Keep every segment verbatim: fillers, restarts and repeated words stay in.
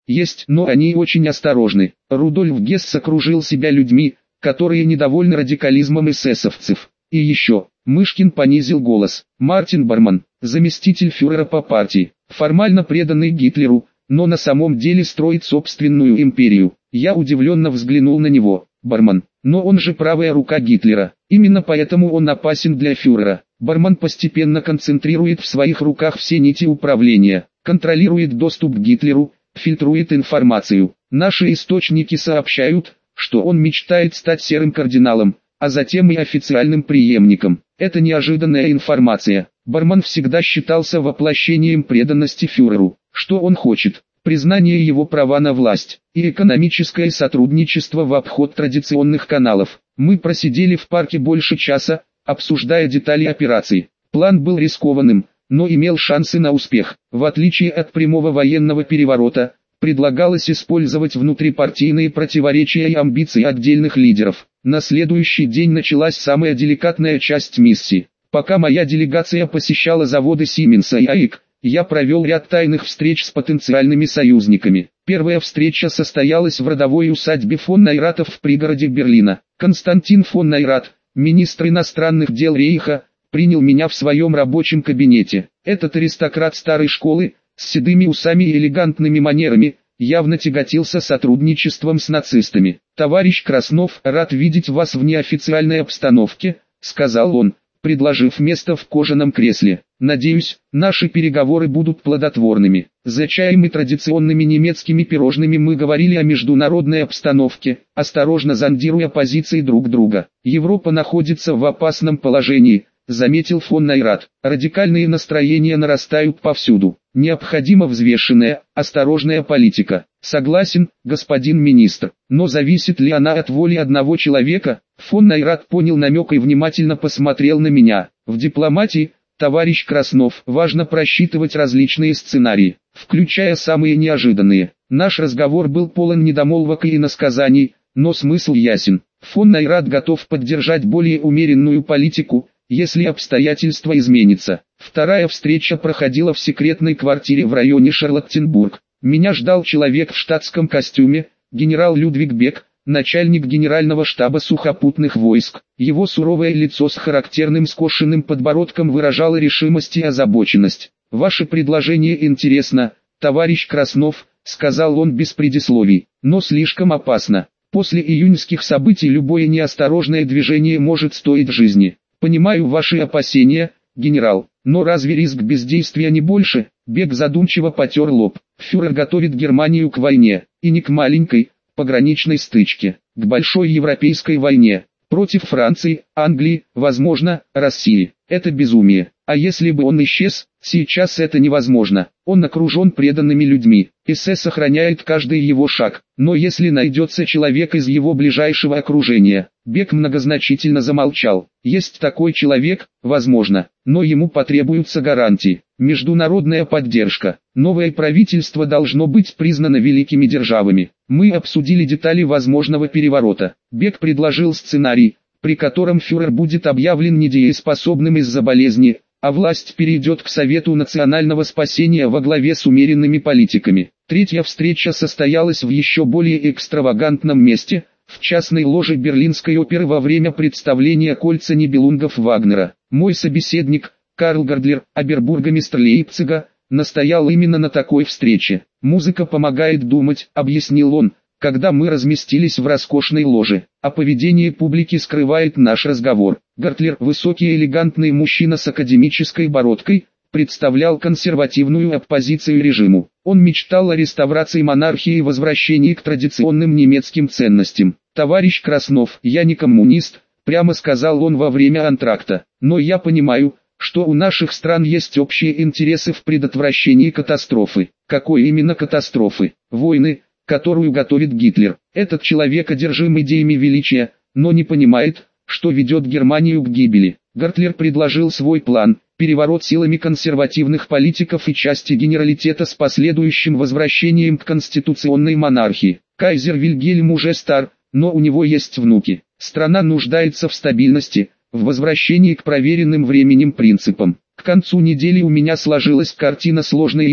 Есть, но они очень осторожны. Рудольф Гесс окружил себя людьми, которые недовольны радикализмом эсэсовцев. И еще, Мышкин понизил голос. Мартин Барман, заместитель фюрера по партии, формально преданный Гитлеру, но на самом деле строит собственную империю. Я удивленно взглянул на него. Барман, но он же правая рука Гитлера. Именно поэтому он опасен для фюрера. Барман постепенно концентрирует в своих руках все нити управления, контролирует доступ к Гитлеру, фильтрует информацию. Наши источники сообщают, что он мечтает стать серым кардиналом, а затем и официальным преемником. Это неожиданная информация. Барман всегда считался воплощением преданности фюреру. Что он хочет? Признание его права на власть и экономическое сотрудничество в обход традиционных каналов. Мы просидели в парке больше часа, обсуждая детали операции. План был рискованным, но имел шансы на успех. В отличие от прямого военного переворота, предлагалось использовать внутрипартийные противоречия и амбиции отдельных лидеров. На следующий день началась самая деликатная часть миссии. Пока моя делегация посещала заводы Сименса и АИК, я провел ряд тайных встреч с потенциальными союзниками. Первая встреча состоялась в родовой усадьбе фон Найратов в пригороде Берлина. Константин фон Найрат, министр иностранных дел Рейха, принял меня в своем рабочем кабинете. Этот аристократ старой школы, с седыми усами и элегантными манерами, явно тяготился сотрудничеством с нацистами. «Товарищ Краснов, рад видеть вас в неофициальной обстановке», — сказал он, предложив место в кожаном кресле. «Надеюсь, наши переговоры будут плодотворными». За чаем и традиционными немецкими пирожными мы говорили о международной обстановке, осторожно зондируя позиции друг друга. «Европа находится в опасном положении», — заметил фон Найрат. «Радикальные настроения нарастают повсюду. Необходима взвешенная, осторожная политика». «Согласен, господин министр, но зависит ли она от воли одного человека?» Фон Найрат понял намек и внимательно посмотрел на меня. «В дипломатии, товарищ Краснов, важно просчитывать различные сценарии, включая самые неожиданные. Наш разговор был полон недомолвок и иносказаний, но смысл ясен. Фон Найрат готов поддержать более умеренную политику, если обстоятельства изменятся». Вторая встреча проходила в секретной квартире в районе Шарлоттенбург. Меня ждал человек в штатском костюме, генерал Людвиг Бек, начальник генерального штаба сухопутных войск. Его суровое лицо с характерным скошенным подбородком выражало решимость и озабоченность. «Ваше предложение интересно, товарищ Краснов», — сказал он без предисловий, — «но слишком опасно. После июньских событий любое неосторожное движение может стоить жизни. Понимаю ваши опасения, генерал, но разве риск бездействия не больше?» Бек задумчиво потер лоб. «Фюрер готовит Германию к войне, и не к маленькой, пограничной стычке, к большой европейской войне, против Франции, Англии, возможно, России. Это безумие. А если бы он исчез, сейчас это невозможно. Он окружен преданными людьми. СС охраняет каждый его шаг. Но если найдется человек из его ближайшего окружения...» Бек многозначительно замолчал. «Есть такой человек, возможно, но ему потребуются гарантии, международная поддержка. Новое правительство должно быть признано великими державами. Мы обсудили детали возможного переворота. Бек предложил сценарий, при котором фюрер будет объявлен недееспособным из-за болезни, а власть перейдет к Совету национального спасения во главе с умеренными политиками. Третья встреча состоялась в еще более экстравагантном месте, в частной ложе Берлинской оперы во время представления «Кольца Нибелунгов» Вагнера. Мой собеседник, Карл Гардлер, обербургомистр Лейпцига, настоял именно на такой встрече. «Музыка помогает думать», — объяснил он, когда мы разместились в роскошной ложе, а поведение публики скрывает наш разговор. Гартлер, высокий элегантный мужчина с академической бородкой, представлял консервативную оппозицию режиму. Он мечтал о реставрации монархии и возвращении к традиционным немецким ценностям. «Товарищ Краснов, я не коммунист», — прямо сказал он во время антракта, «но я понимаю, что у наших стран есть общие интересы в предотвращении катастрофы». «Какой именно катастрофы?» «Войны, которую готовит Гитлер. Этот человек одержим идеями величия, но не понимает, что ведет Германию к гибели». Гартлер предложил свой план: переворот силами консервативных политиков и части генералитета с последующим возвращением к конституционной монархии. Кайзер Вильгельм уже стар, но у него есть внуки. Страна нуждается в стабильности, в возвращении к проверенным временем принципам. К концу недели у меня сложилась картина сложной игры,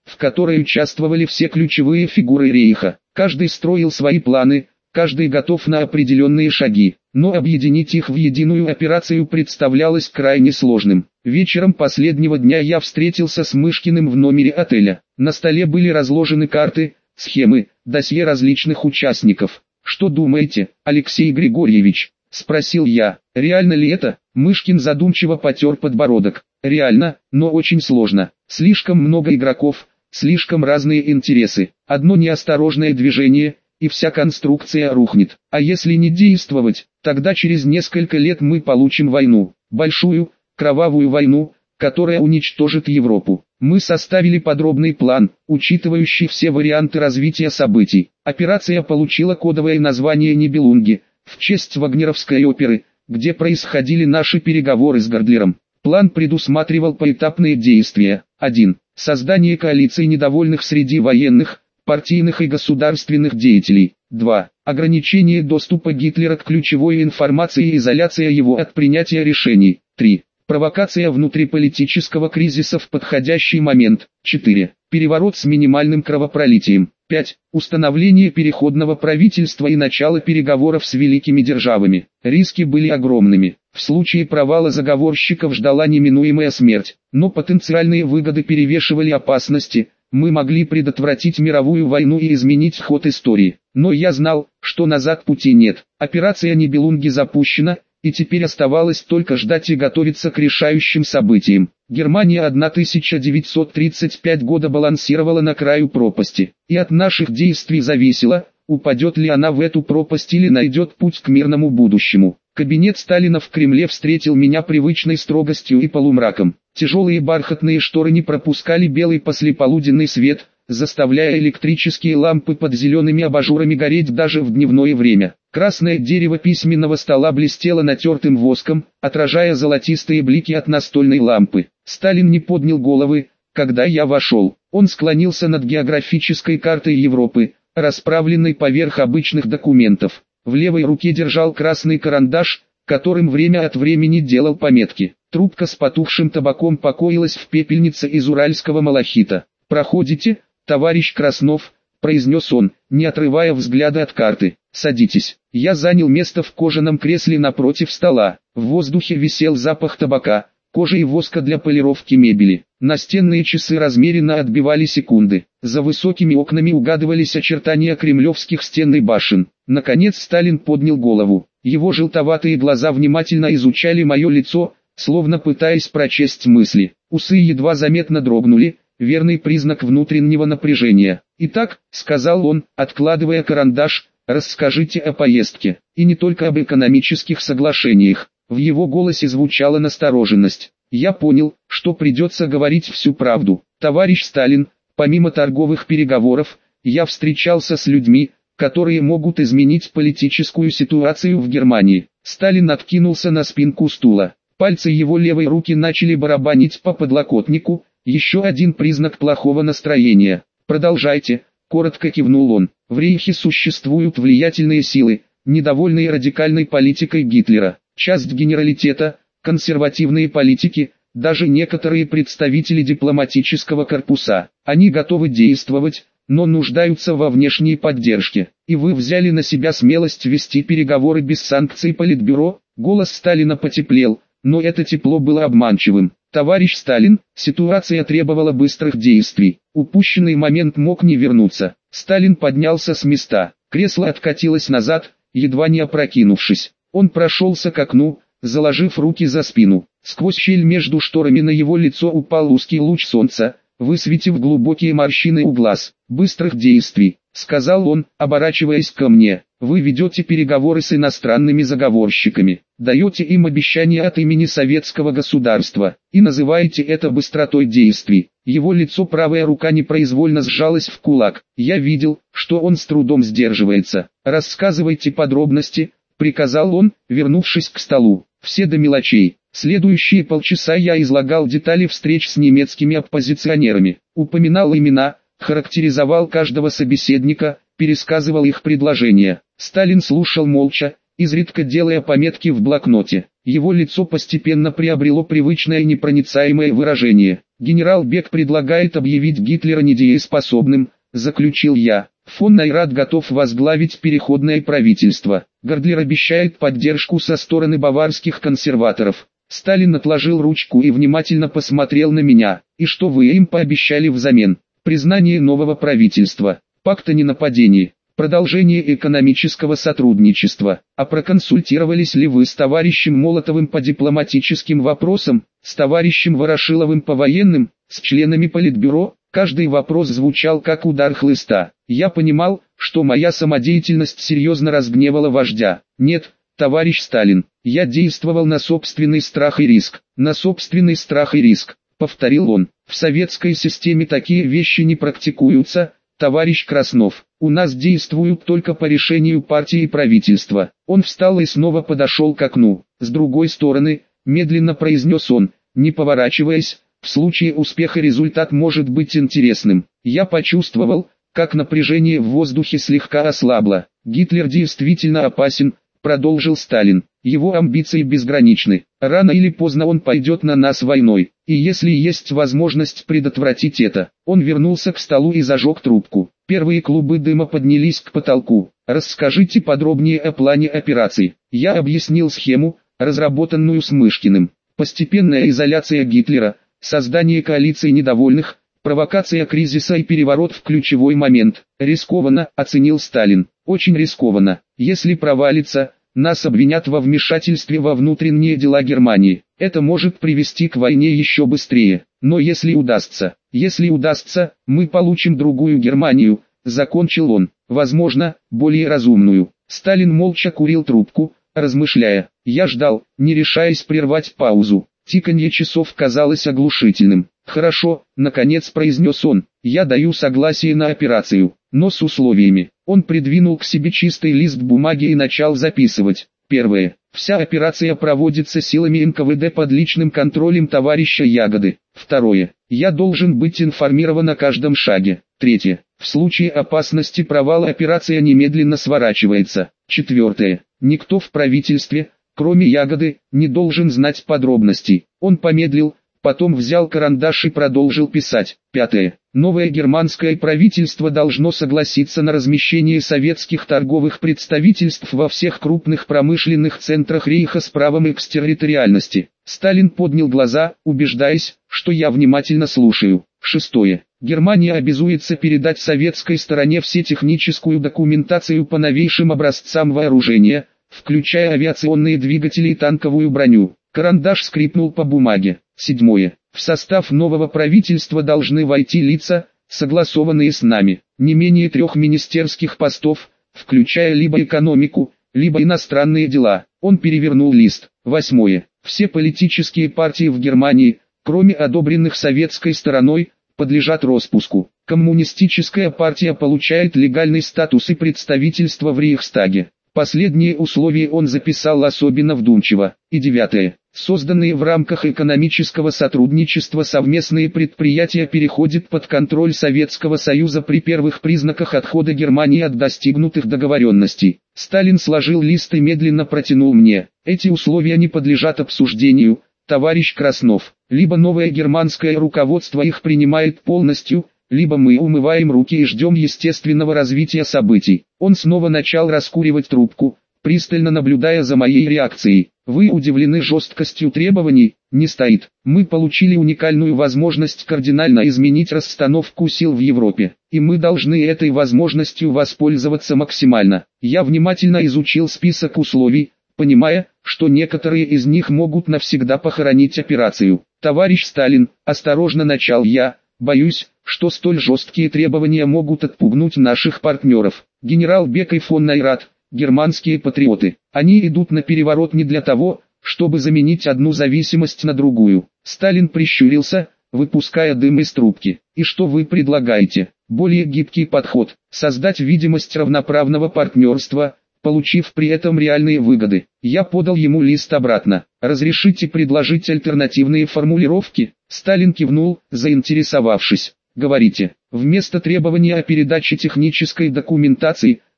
в которой участвовали все ключевые фигуры рейха. Каждый строил свои планы, каждый готов на определенные шаги, но объединить их в единую операцию представлялось крайне сложным. Вечером последнего дня я встретился с Мышкиным в номере отеля. На столе были разложены карты, схемы, досье различных участников. «Что думаете, Алексей Григорьевич?» – спросил я. «Реально ли это?» Мышкин задумчиво потер подбородок. «Реально, но очень сложно. Слишком много игроков, слишком разные интересы. Одно неосторожное движение, и вся конструкция рухнет. А если не действовать, тогда через несколько лет мы получим войну. Большую, кровавую войну, которая уничтожит Европу». Мы составили подробный план, учитывающий все варианты развития событий. Операция получила кодовое название «Нибелунги», в честь вагнеровской оперы, где происходили наши переговоры с Гордлером. План предусматривал поэтапные действия. один. Создание коалиции недовольных среди военных, партийных и государственных деятелей. два. Ограничение доступа Гитлера к ключевой информации и изоляция его от принятия решений. три. Провокация внутриполитического кризиса в подходящий момент. четыре. Переворот с минимальным кровопролитием. пять. Установление переходного правительства и начало переговоров с великими державами. Риски были огромными. В случае провала заговорщиков ждала неминуемая смерть, но потенциальные выгоды перевешивали опасности. Мы могли предотвратить мировую войну и изменить ход истории. Но я знал, что назад пути нет. Операция Нибелунги запущена, и теперь оставалось только ждать и готовиться к решающим событиям. Германия тысяча девятьсот тридцать пятого года балансировала на краю пропасти, и от наших действий зависело, упадет ли она в эту пропасть или найдет путь к мирному будущему. Кабинет Сталина в Кремле встретил меня привычной строгостью и полумраком. Тяжелые бархатные шторы не пропускали белый послеполуденный свет, заставляя электрические лампы под зелеными абажурами гореть даже в дневное время. Красное дерево письменного стола блестело натертым воском, отражая золотистые блики от настольной лампы. Сталин не поднял головы, когда я вошел. Он склонился над географической картой Европы, расправленной поверх обычных документов. В левой руке держал красный карандаш, которым время от времени делал пометки. Трубка с потухшим табаком покоилась в пепельнице из уральского малахита. «Проходите, товарищ Краснов», — произнес он, не отрывая взгляда от карты. «Садитесь». Я занял место в кожаном кресле напротив стола. В воздухе висел запах табака, кожи и воска для полировки мебели. Настенные часы размеренно отбивали секунды. За высокими окнами угадывались очертания кремлевских стен и башен. Наконец Сталин поднял голову. Его желтоватые глаза внимательно изучали мое лицо, словно пытаясь прочесть мысли. Усы едва заметно дрогнули, верный признак внутреннего напряжения. «Итак», — сказал он, откладывая карандаш, — «расскажите о поездке, и не только об экономических соглашениях». В его голосе звучала настороженность. Я понял, что придется говорить всю правду. «Товарищ Сталин, помимо торговых переговоров, я встречался с людьми, которые могут изменить политическую ситуацию в Германии». Сталин откинулся на спинку стула. Пальцы его левой руки начали барабанить по подлокотнику, еще один признак плохого настроения. «Продолжайте», — коротко кивнул он. «В Рейхе существуют влиятельные силы, недовольные радикальной политикой Гитлера. Часть генералитета, консервативные политики, даже некоторые представители дипломатического корпуса. Они готовы действовать, но нуждаются во внешней поддержке. И вы взяли на себя смелость вести переговоры без санкций Политбюро?» Голос Сталина потеплел, но это тепло было обманчивым. «Товарищ Сталин, ситуация требовала быстрых действий. Упущенный момент мог не вернуться». Сталин поднялся с места. Кресло откатилось назад, едва не опрокинувшись. Он прошелся к окну, заложив руки за спину. Сквозь щель между шторами на его лицо упал узкий луч солнца, высветив глубокие морщины у глаз. «Быстрых действий», — сказал он, оборачиваясь ко мне. «Вы ведете переговоры с иностранными заговорщиками, даете им обещания от имени советского государства, и называете это быстротой действий». Его лицо, правая рука непроизвольно сжалась в кулак. Я видел, что он с трудом сдерживается. «Рассказывайте подробности», — приказал он, вернувшись к столу. «Все до мелочей». Следующие полчаса я излагал детали встреч с немецкими оппозиционерами, упоминал имена, характеризовал каждого собеседника, пересказывал их предложения. Сталин слушал молча, изредка делая пометки в блокноте. Его лицо постепенно приобрело привычное непроницаемое выражение. «Генерал Бек предлагает объявить Гитлера недееспособным», — заключил я. «Фон Найрат готов возглавить переходное правительство. Гордлер обещает поддержку со стороны баварских консерваторов». Сталин отложил ручку и внимательно посмотрел на меня. «И что вы им пообещали взамен?» «Признание нового правительства, пакт о ненападении, продолжение экономического сотрудничества. А проконсультировались ли вы с товарищем Молотовым по дипломатическим вопросам, с товарищем Ворошиловым по военным, с членами Политбюро?» Каждый вопрос звучал как удар хлыста. Я понимал, что моя самодеятельность серьезно разгневала вождя. «Нет, товарищ Сталин, я действовал на собственный страх и риск, на собственный страх и риск», — повторил он. «В советской системе такие вещи не практикуются, товарищ Краснов. У нас действуют только по решению партии и правительства». Он встал и снова подошел к окну. «С другой стороны», — медленно произнес он, не поворачиваясь, «в случае успеха результат может быть интересным». Я почувствовал, как напряжение в воздухе слегка ослабло. «Гитлер действительно опасен», — продолжил Сталин. «Его амбиции безграничны. Рано или поздно он пойдет на нас войной. И если есть возможность предотвратить это». Он вернулся к столу и зажег трубку. Первые клубы дыма поднялись к потолку. «Расскажите подробнее о плане операции». Я объяснил схему, разработанную с Мышкиным. Постепенная изоляция Гитлера, создание коалиции недовольных, провокация кризиса и переворот в ключевой момент. «Рискованно», — оценил Сталин. «Очень рискованно. Если провалится, нас обвинят во вмешательстве во внутренние дела Германии. Это может привести к войне еще быстрее. Но если удастся, если удастся, мы получим другую Германию», — закончил он. «Возможно, более разумную». Сталин молча курил трубку, размышляя. Я ждал, не решаясь прервать паузу. Тиканье часов казалось оглушительным. «Хорошо», — наконец произнес он, — «я даю согласие на операцию, но с условиями». Он придвинул к себе чистый лист бумаги и начал записывать. Первое. Вся операция проводится силами эн ка вэ дэ под личным контролем товарища Ягоды. Второе. Я должен быть информирован о каждом шаге. Третье. В случае опасности провала операция немедленно сворачивается. Четвертое. Никто в правительстве, кроме Ягоды, не должен знать подробностей. Он помедлил, потом взял карандаш и продолжил писать. Пятое. Новое германское правительство должно согласиться на размещение советских торговых представительств во всех крупных промышленных центрах Рейха с правом экстерриториальности. Сталин поднял глаза, убеждаясь, что я внимательно слушаю. Шестое. Германия обязуется передать советской стороне все техническую документацию по новейшим образцам вооружения, включая авиационные двигатели и танковую броню. Карандаш скрипнул по бумаге. Седьмое. В состав нового правительства должны войти лица, согласованные с нами. Не менее трех министерских постов, включая либо экономику, либо иностранные дела. Он перевернул лист. Восьмое. Все политические партии в Германии, кроме одобренных советской стороной, подлежат распуску. Коммунистическая партия получает легальный статус и представительство в Рейхстаге. Последние условия он записал особенно вдумчиво. И девятое. Созданные в рамках экономического сотрудничества совместные предприятия переходят под контроль Советского Союза при первых признаках отхода Германии от достигнутых договоренностей. Сталин сложил лист и медленно протянул мне. Эти условия не подлежат обсуждению, товарищ Краснов. Либо новое германское руководство их принимает полностью, либо мы умываем руки и ждем естественного развития событий. Он снова начал раскуривать трубку, пристально наблюдая за моей реакцией. «Вы удивлены жесткостью требований?» «Не стоит. Мы получили уникальную возможность кардинально изменить расстановку сил в Европе, и мы должны этой возможностью воспользоваться максимально». Я внимательно изучил список условий, понимая, что некоторые из них могут навсегда похоронить операцию. «Товарищ Сталин», — осторожно начал я, — «боюсь, что столь жесткие требования могут отпугнуть наших партнеров. Генерал Бек и фон Найрат, германские патриоты, они идут на переворот не для того, чтобы заменить одну зависимость на другую». Сталин прищурился, выпуская дым из трубки. «И что вы предлагаете? Более гибкий подход, создать видимость равноправного партнерства, получив при этом реальные выгоды». Я подал ему лист обратно. «Разрешите предложить альтернативные формулировки?» Сталин кивнул, заинтересовавшись. «Говорите». Вместо требования о передаче технической документации,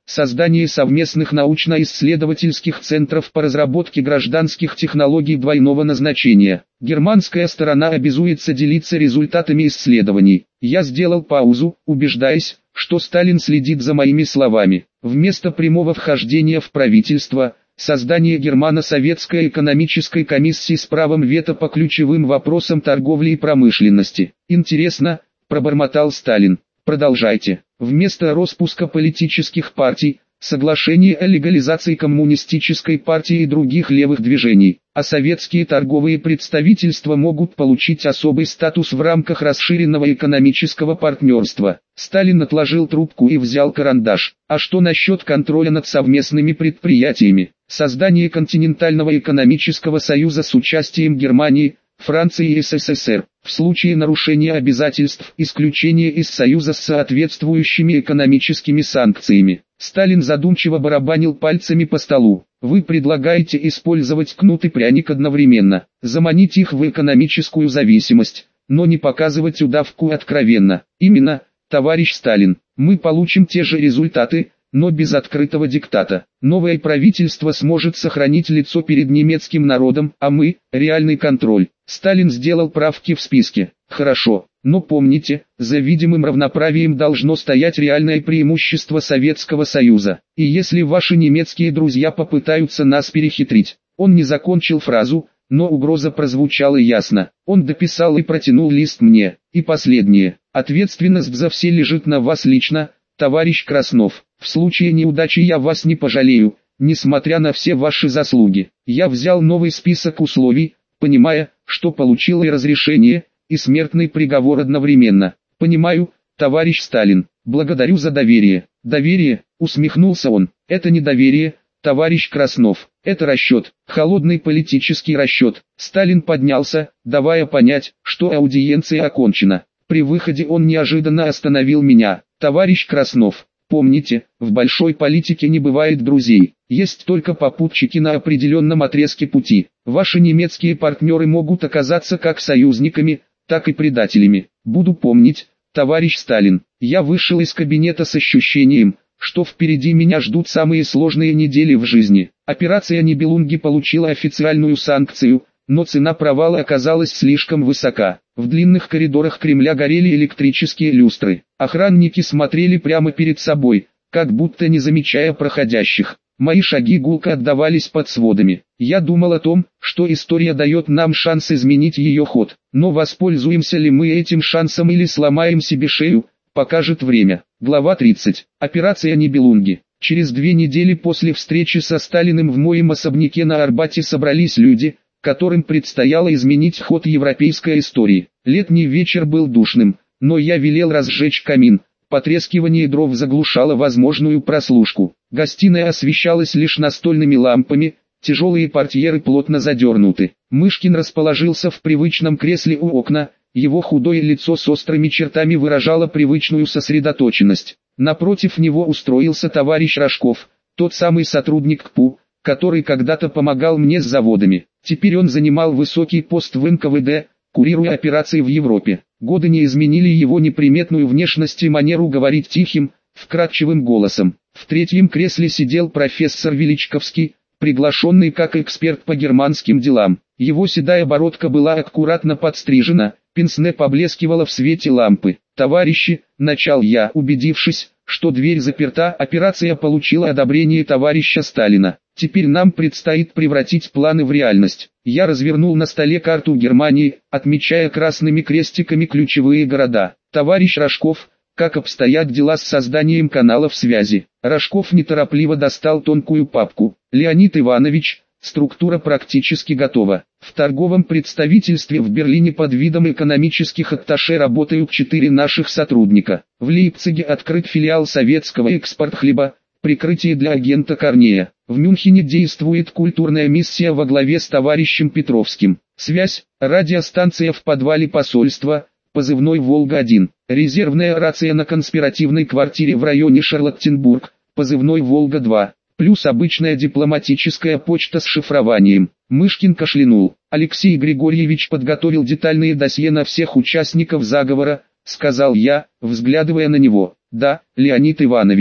создание совместных научно-исследовательских центров по разработке гражданских технологий двойного назначения. Германская сторона обязуется делиться результатами исследований. Я сделал паузу, убеждаясь, что Сталин следит за моими словами. Вместо прямого вхождения в правительство, создание Германо-Советской экономической комиссии с правом вето по ключевым вопросам торговли и промышленности. Интересно, пробормотал Сталин. Продолжайте. Вместо распуска политических партий, соглашение о легализации коммунистической партии и других левых движений, а советские торговые представительства могут получить особый статус в рамках расширенного экономического партнерства. Сталин отложил трубку и взял карандаш. А что насчет контроля над совместными предприятиями? Создание континентального экономического союза с участием Германии, Франции и СССР. В случае нарушения обязательств исключение из Союза с соответствующими экономическими санкциями. Сталин задумчиво барабанил пальцами по столу. Вы предлагаете использовать кнут и пряник одновременно, заманить их в экономическую зависимость, но не показывать удавку откровенно. Именно, товарищ Сталин, мы получим те же результаты, но без открытого диктата. Новое правительство сможет сохранить лицо перед немецким народом, а мы – реальный контроль. Сталин сделал правки в списке. Хорошо, но помните, за видимым равноправием должно стоять реальное преимущество Советского Союза. И если ваши немецкие друзья попытаются нас перехитрить. Он не закончил фразу, но угроза прозвучала ясно. Он дописал и протянул лист мне. И последнее. Ответственность за все лежит на вас лично, товарищ Краснов. В случае неудачи я вас не пожалею, несмотря на все ваши заслуги. Я взял новый список условий, понимая, что получил и разрешение, и смертный приговор одновременно. Понимаю, товарищ Сталин, благодарю за доверие. Доверие, усмехнулся он, это не доверие, товарищ Краснов, это расчет, холодный политический расчет. Сталин поднялся, давая понять, что аудиенция окончена. При выходе он неожиданно остановил меня. Товарищ Краснов, помните, в большой политике не бывает друзей, есть только попутчики на определенном отрезке пути. Ваши немецкие партнеры могут оказаться как союзниками, так и предателями. Буду помнить, товарищ Сталин. Я вышел из кабинета с ощущением, что впереди меня ждут самые сложные недели в жизни. Операция Нибелунги получила официальную санкцию, но цена провала оказалась слишком высока. В длинных коридорах Кремля горели электрические люстры. Охранники смотрели прямо перед собой, как будто не замечая проходящих. Мои шаги гулко отдавались под сводами. Я думал о том, что история дает нам шанс изменить ее ход. Но воспользуемся ли мы этим шансом или сломаем себе шею, покажет время. Глава тридцать. Операция Нибелунги. Через две недели после встречи со Сталиным в моем особняке на Арбате собрались люди, которым предстояло изменить ход европейской истории. Летний вечер был душным, но я велел разжечь камин. Потрескивание дров заглушало возможную прослушку. Гостиная освещалась лишь настольными лампами, тяжелые портьеры плотно задернуты. Мышкин расположился в привычном кресле у окна, его худое лицо с острыми чертами выражало привычную сосредоточенность. Напротив него устроился товарищ Рожков, тот самый сотрудник КПУ, который когда-то помогал мне с заводами. Теперь он занимал высокий пост в эн ка вэ дэ, курируя операции в Европе. Годы не изменили его неприметную внешность и манеру говорить тихим, вкрадчивым голосом. В третьем кресле сидел профессор Величковский, приглашенный как эксперт по германским делам. Его седая бородка была аккуратно подстрижена, пенсне поблескивало в свете лампы. «Товарищи», — начал я, убедившись, что дверь заперта, операция получила одобрение товарища Сталина. Теперь нам предстоит превратить планы в реальность. Я развернул на столе карту Германии, отмечая красными крестиками ключевые города. Товарищ Рожков, как обстоят дела с созданием каналов связи? Рожков неторопливо достал тонкую папку. Леонид Иванович, структура практически готова. В торговом представительстве в Берлине под видом экономических атташе работают четыре наших сотрудника. В Лейпциге открыт филиал советского экспорт-хлеба, прикрытие для агента Корнея. В Мюнхене действует культурная миссия во главе с товарищем Петровским. Связь, радиостанция в подвале посольства, позывной «Волга один». Резервная рация на конспиративной квартире в районе Шарлоттенбург, позывной «Волга два». Плюс обычная дипломатическая почта с шифрованием. Мышкин кашлянул. Алексей Григорьевич подготовил детальные досье на всех участников заговора, сказал я, взглядывая на него. Да, Леонид Иванович.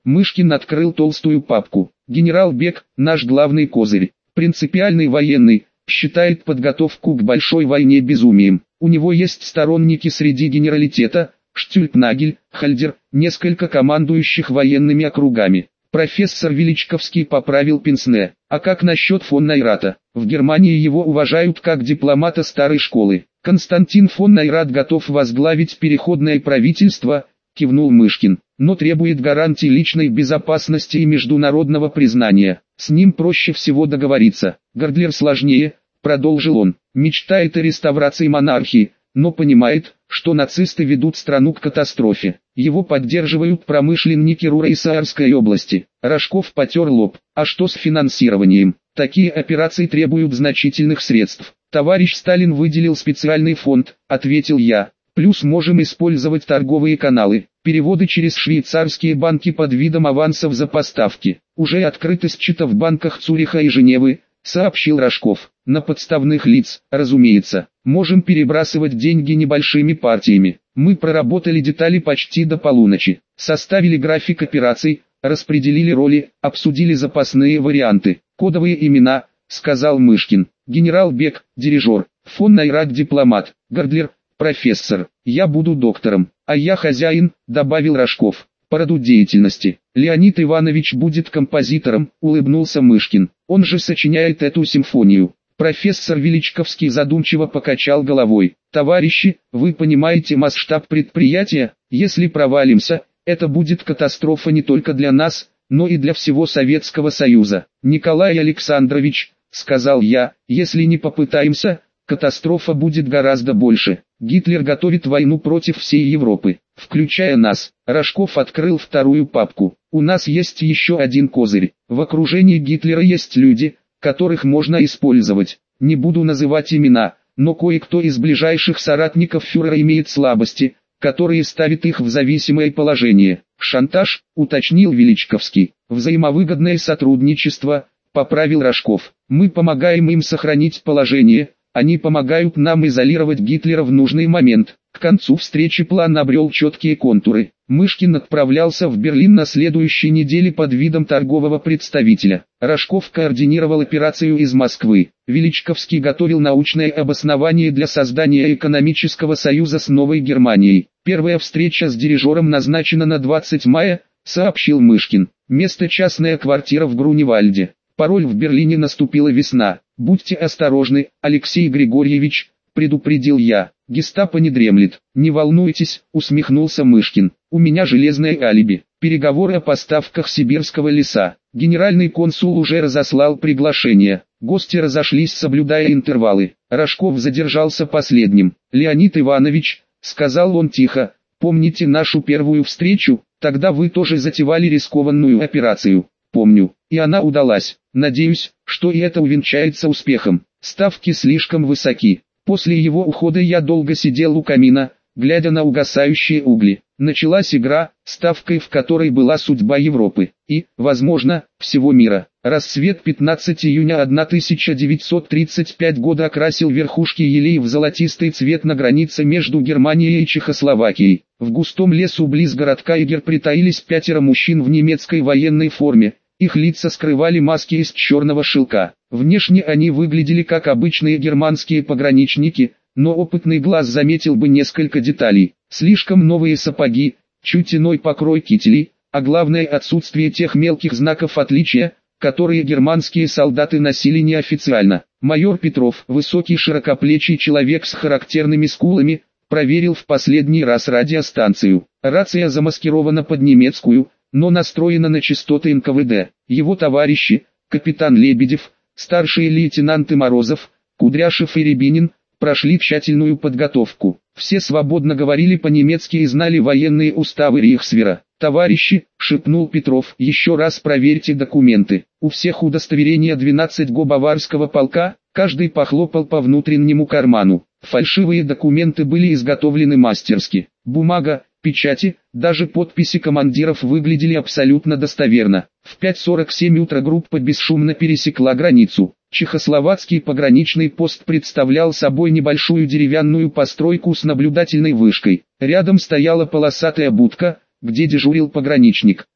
Мышкин открыл толстую папку. Генерал Бек, наш главный козырь, принципиальный военный, считает подготовку к большой войне безумием. У него есть сторонники среди генералитета, Штюльпнагель, Хальдер, несколько командующих военными округами. Профессор Величковский поправил пенсне. А как насчет фон Найрата? В Германии его уважают как дипломата старой школы. Константин фон Найрат готов возглавить переходное правительство, кивнул Мышкин, но требует гарантий личной безопасности и международного признания. С ним проще всего договориться. Гордлер сложнее, продолжил он, мечтает о реставрации монархии, но понимает, что нацисты ведут страну к катастрофе. Его поддерживают промышленники Рура и Саарской области. Рожков потер лоб. А что с финансированием? Такие операции требуют значительных средств. Товарищ Сталин выделил специальный фонд, ответил я. Плюс можем использовать торговые каналы, переводы через швейцарские банки под видом авансов за поставки. Уже открыты счета в банках Цюриха и Женевы, сообщил Рожков. На подставных лиц, разумеется, можем перебрасывать деньги небольшими партиями. Мы проработали детали почти до полуночи, составили график операций, распределили роли, обсудили запасные варианты. Кодовые имена, сказал Мышкин. Генерал Бек, дирижер, фон Найрат дипломат, Гордлер, профессор, я буду доктором, а я хозяин, добавил Рожков. По роду деятельности. Леонид Иванович будет композитором, улыбнулся Мышкин. Он же сочиняет эту симфонию. Профессор Величковский задумчиво покачал головой. Товарищи, вы понимаете масштаб предприятия? Если провалимся, это будет катастрофа не только для нас, но и для всего Советского Союза. Николай Александрович, сказал я, если не попытаемся, катастрофа будет гораздо больше. Гитлер готовит войну против всей Европы, включая нас. Рожков открыл вторую папку. У нас есть еще один козырь. В окружении Гитлера есть люди, которых можно использовать. Не буду называть имена, но кое-кто из ближайших соратников фюрера имеет слабости, которые ставят их в зависимое положение. Шантаж, уточнил Величковский. Взаимовыгодное сотрудничество, поправил Рожков. Мы помогаем им сохранить положение. Они помогают нам изолировать Гитлера в нужный момент. К концу встречи план обрел четкие контуры. Мышкин отправлялся в Берлин на следующей неделе под видом торгового представителя. Рожков координировал операцию из Москвы. Величковский готовил научное обоснование для создания экономического союза с Новой Германией. Первая встреча с дирижером назначена на двадцатое мая, сообщил Мышкин. Место частная квартира в Груневальде. Пароль в Берлине наступила весна. Будьте осторожны, Алексей Григорьевич, предупредил я. Гестапо не дремлет. Не волнуйтесь, усмехнулся Мышкин. У меня железное алиби. Переговоры о поставках сибирского леса. Генеральный консул уже разослал приглашение. Гости разошлись, соблюдая интервалы. Рожков задержался последним. Леонид Иванович, сказал он тихо, помните нашу первую встречу? Тогда вы тоже затевали рискованную операцию. Помню, и она удалась. Надеюсь, что и это увенчается успехом. Ставки слишком высоки. После его ухода я долго сидел у камина, глядя на угасающие угли. Началась игра, ставкой в которой была судьба Европы и, возможно, всего мира. Рассвет пятнадцатого июня тысяча девятьсот тридцать пятого года окрасил верхушки елей в золотистый цвет на границе между Германией и Чехословакией. В густом лесу близ городка Игер притаились пятеро мужчин в немецкой военной форме. Их лица скрывали маски из черного шелка. Внешне они выглядели как обычные германские пограничники, но опытный глаз заметил бы несколько деталей. Слишком новые сапоги, чуть иной покрой кителей, а главное отсутствие тех мелких знаков отличия, которые германские солдаты носили неофициально. Майор Петров, высокий широкоплечий человек с характерными скулами, проверил в последний раз радиостанцию. Рация замаскирована под немецкую, но настроена на частоты эн ка вэ дэ. Его товарищи, капитан Лебедев, старшие лейтенанты Морозов, Кудряшев и Рябинин, прошли тщательную подготовку. Все свободно говорили по-немецки и знали военные уставы Рейхсвера. «Товарищи», — шепнул Петров, — «еще раз проверьте документы. У всех удостоверения двенадцатого Баварского полка». Каждый похлопал по внутреннему карману. Фальшивые документы были изготовлены мастерски. Бумага, печати, даже подписи командиров выглядели абсолютно достоверно. В пять сорок семь утра группа бесшумно пересекла границу. Чехословацкий пограничный пост представлял собой небольшую деревянную постройку с наблюдательной вышкой. Рядом стояла полосатая будка, где дежурил пограничник.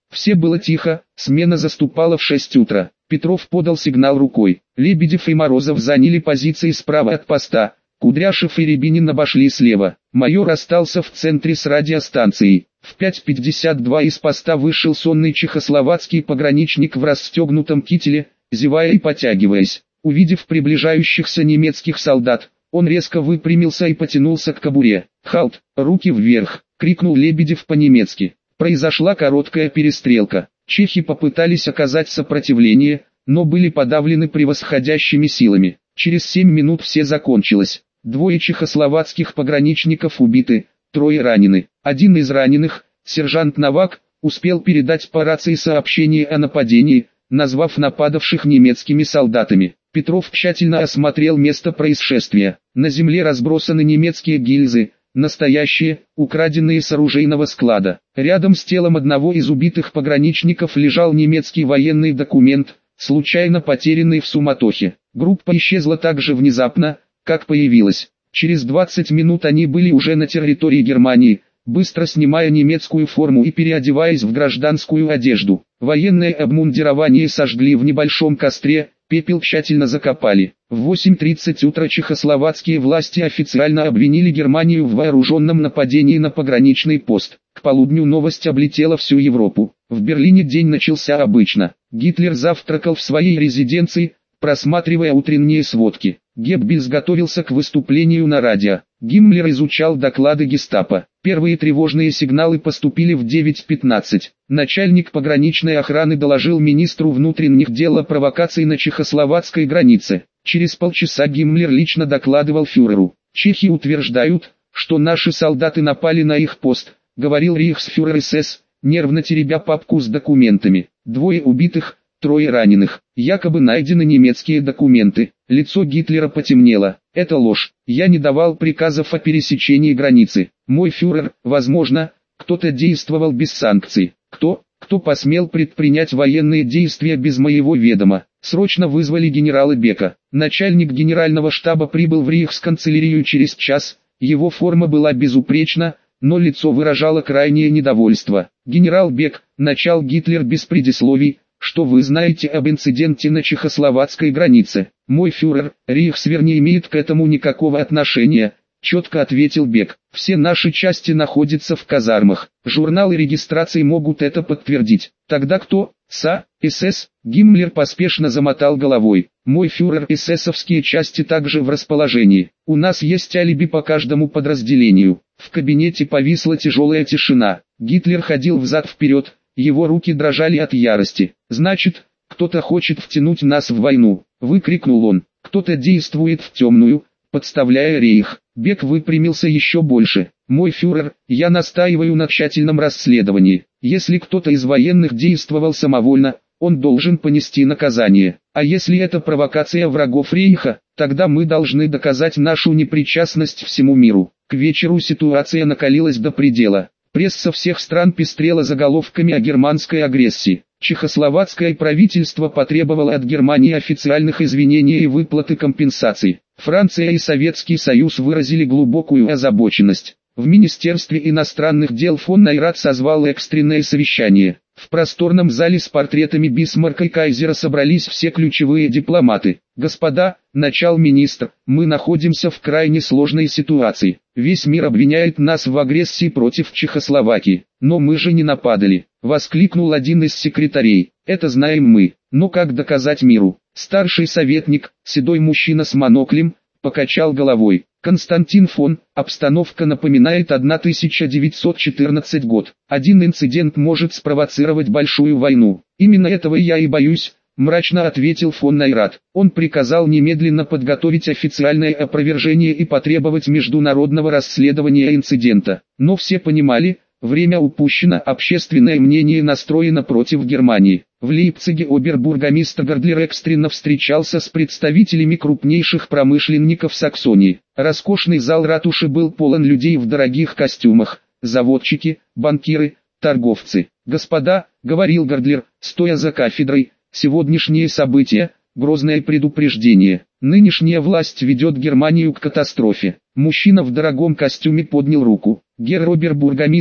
Все было тихо, смена заступала в шесть утра. Петров подал сигнал рукой. Лебедев и Морозов заняли позиции справа от поста. Кудряшев и Рябинин обошли слева. Майор остался в центре с радиостанцией. В пять пятьдесят два из поста вышел сонный чехословацкий пограничник в расстегнутом кителе, зевая и потягиваясь. Увидев приближающихся немецких солдат, он резко выпрямился и потянулся к кобуре. «Халт! Руки вверх!» — крикнул Лебедев по-немецки. Произошла короткая перестрелка. Чехи попытались оказать сопротивление, но были подавлены превосходящими силами. Через семь минут все закончилось. Двое чехословацких пограничников убиты, трое ранены. Один из раненых, сержант Новак, успел передать по рации сообщение о нападении, назвав нападавших немецкими солдатами. Петров тщательно осмотрел место происшествия. На земле разбросаны немецкие гильзы, настоящие, украденные с оружейного склада. Рядом с телом одного из убитых пограничников лежал немецкий военный документ, случайно потерянный в суматохе. Группа исчезла так же внезапно, как появилась. Через двадцать минут они были уже на территории Германии, быстро снимая немецкую форму и переодеваясь в гражданскую одежду. Военное обмундирование сожгли в небольшом костре, пепел тщательно закопали. В восемь тридцать утра чехословацкие власти официально обвинили Германию в вооруженном нападении на пограничный пост. К полудню новость облетела всю Европу. В Берлине день начался обычно. Гитлер завтракал в своей резиденции, просматривая утренние сводки. Геббельс готовился к выступлению на радио. Гиммлер изучал доклады гестапо. Первые тревожные сигналы поступили в девять пятнадцать. Начальник пограничной охраны доложил министру внутренних дел о провокации на чехословацкой границе. Через полчаса Гиммлер лично докладывал фюреру. «Чехи утверждают, что наши солдаты напали на их пост», — говорил рейхсфюрер СС, нервно теребя папку с документами. «Двое убитых, трое раненых. Якобы найдены немецкие документы». Лицо Гитлера потемнело. «Это ложь. Я не давал приказов о пересечении границы. Мой фюрер, возможно, кто-то действовал без санкций. Кто? Кто посмел предпринять военные действия без моего ведома?» Срочно вызвали генерала Бека. Начальник генерального штаба прибыл в рейхсканцелярию через час. Его форма была безупречна, но лицо выражало крайнее недовольство. «Генерал Бек», — начал Гитлер без предисловий, — «что вы знаете об инциденте на чехословацкой границе?» «Мой фюрер, рейхсвер не имеет к этому никакого отношения», — четко ответил Бек. «Все наши части находятся в казармах. Журналы регистрации могут это подтвердить». «Тогда кто?» «СА, СС», — Гиммлер поспешно замотал головой. «Мой фюрер, эсэсовские части также в расположении. У нас есть алиби по каждому подразделению». В кабинете повисла тяжелая тишина. Гитлер ходил взад-вперед, его руки дрожали от ярости. «Значит, кто-то хочет втянуть нас в войну», — выкрикнул он. «Кто-то действует в темную, подставляя рейх». Бек выпрямился еще больше. «Мой фюрер, я настаиваю на тщательном расследовании. Если кто-то из военных действовал самовольно, он должен понести наказание. А если это провокация врагов рейха, тогда мы должны доказать нашу непричастность всему миру». К вечеру ситуация накалилась до предела. Пресса всех стран пестрела заголовками о германской агрессии. Чехословацкое правительство потребовало от Германии официальных извинений и выплаты компенсаций. Франция и Советский Союз выразили глубокую озабоченность. В Министерстве иностранных дел фон Найрат созвал экстренное совещание. В просторном зале с портретами Бисмарка и Кайзера собрались все ключевые дипломаты. «Господа», — начал министр, — «мы находимся в крайне сложной ситуации. Весь мир обвиняет нас в агрессии против Чехословакии. Но мы же не нападали», — воскликнул один из секретарей. «Это знаем мы. Но как доказать миру?» Старший советник, седой мужчина с моноклем, покачал головой. «Константин фон, обстановка напоминает тысяча девятьсот четырнадцатый год. Один инцидент может спровоцировать большую войну. Именно этого я и боюсь», — мрачно ответил фон Найрат. Он приказал немедленно подготовить официальное опровержение и потребовать международного расследования инцидента. Но все понимали, время упущено, общественное мнение настроено против Германии. В Лейпциге обербургомистр Гордлер экстренно встречался с представителями крупнейших промышленников Саксонии. Роскошный зал ратуши был полон людей в дорогих костюмах, заводчики, банкиры, торговцы. «Господа», — говорил Гордлер, стоя за кафедрой, — «сегодняшние события — грозное предупреждение. Нынешняя власть ведет Германию к катастрофе». Мужчина в дорогом костюме поднял руку. «Герр обербургомистр», —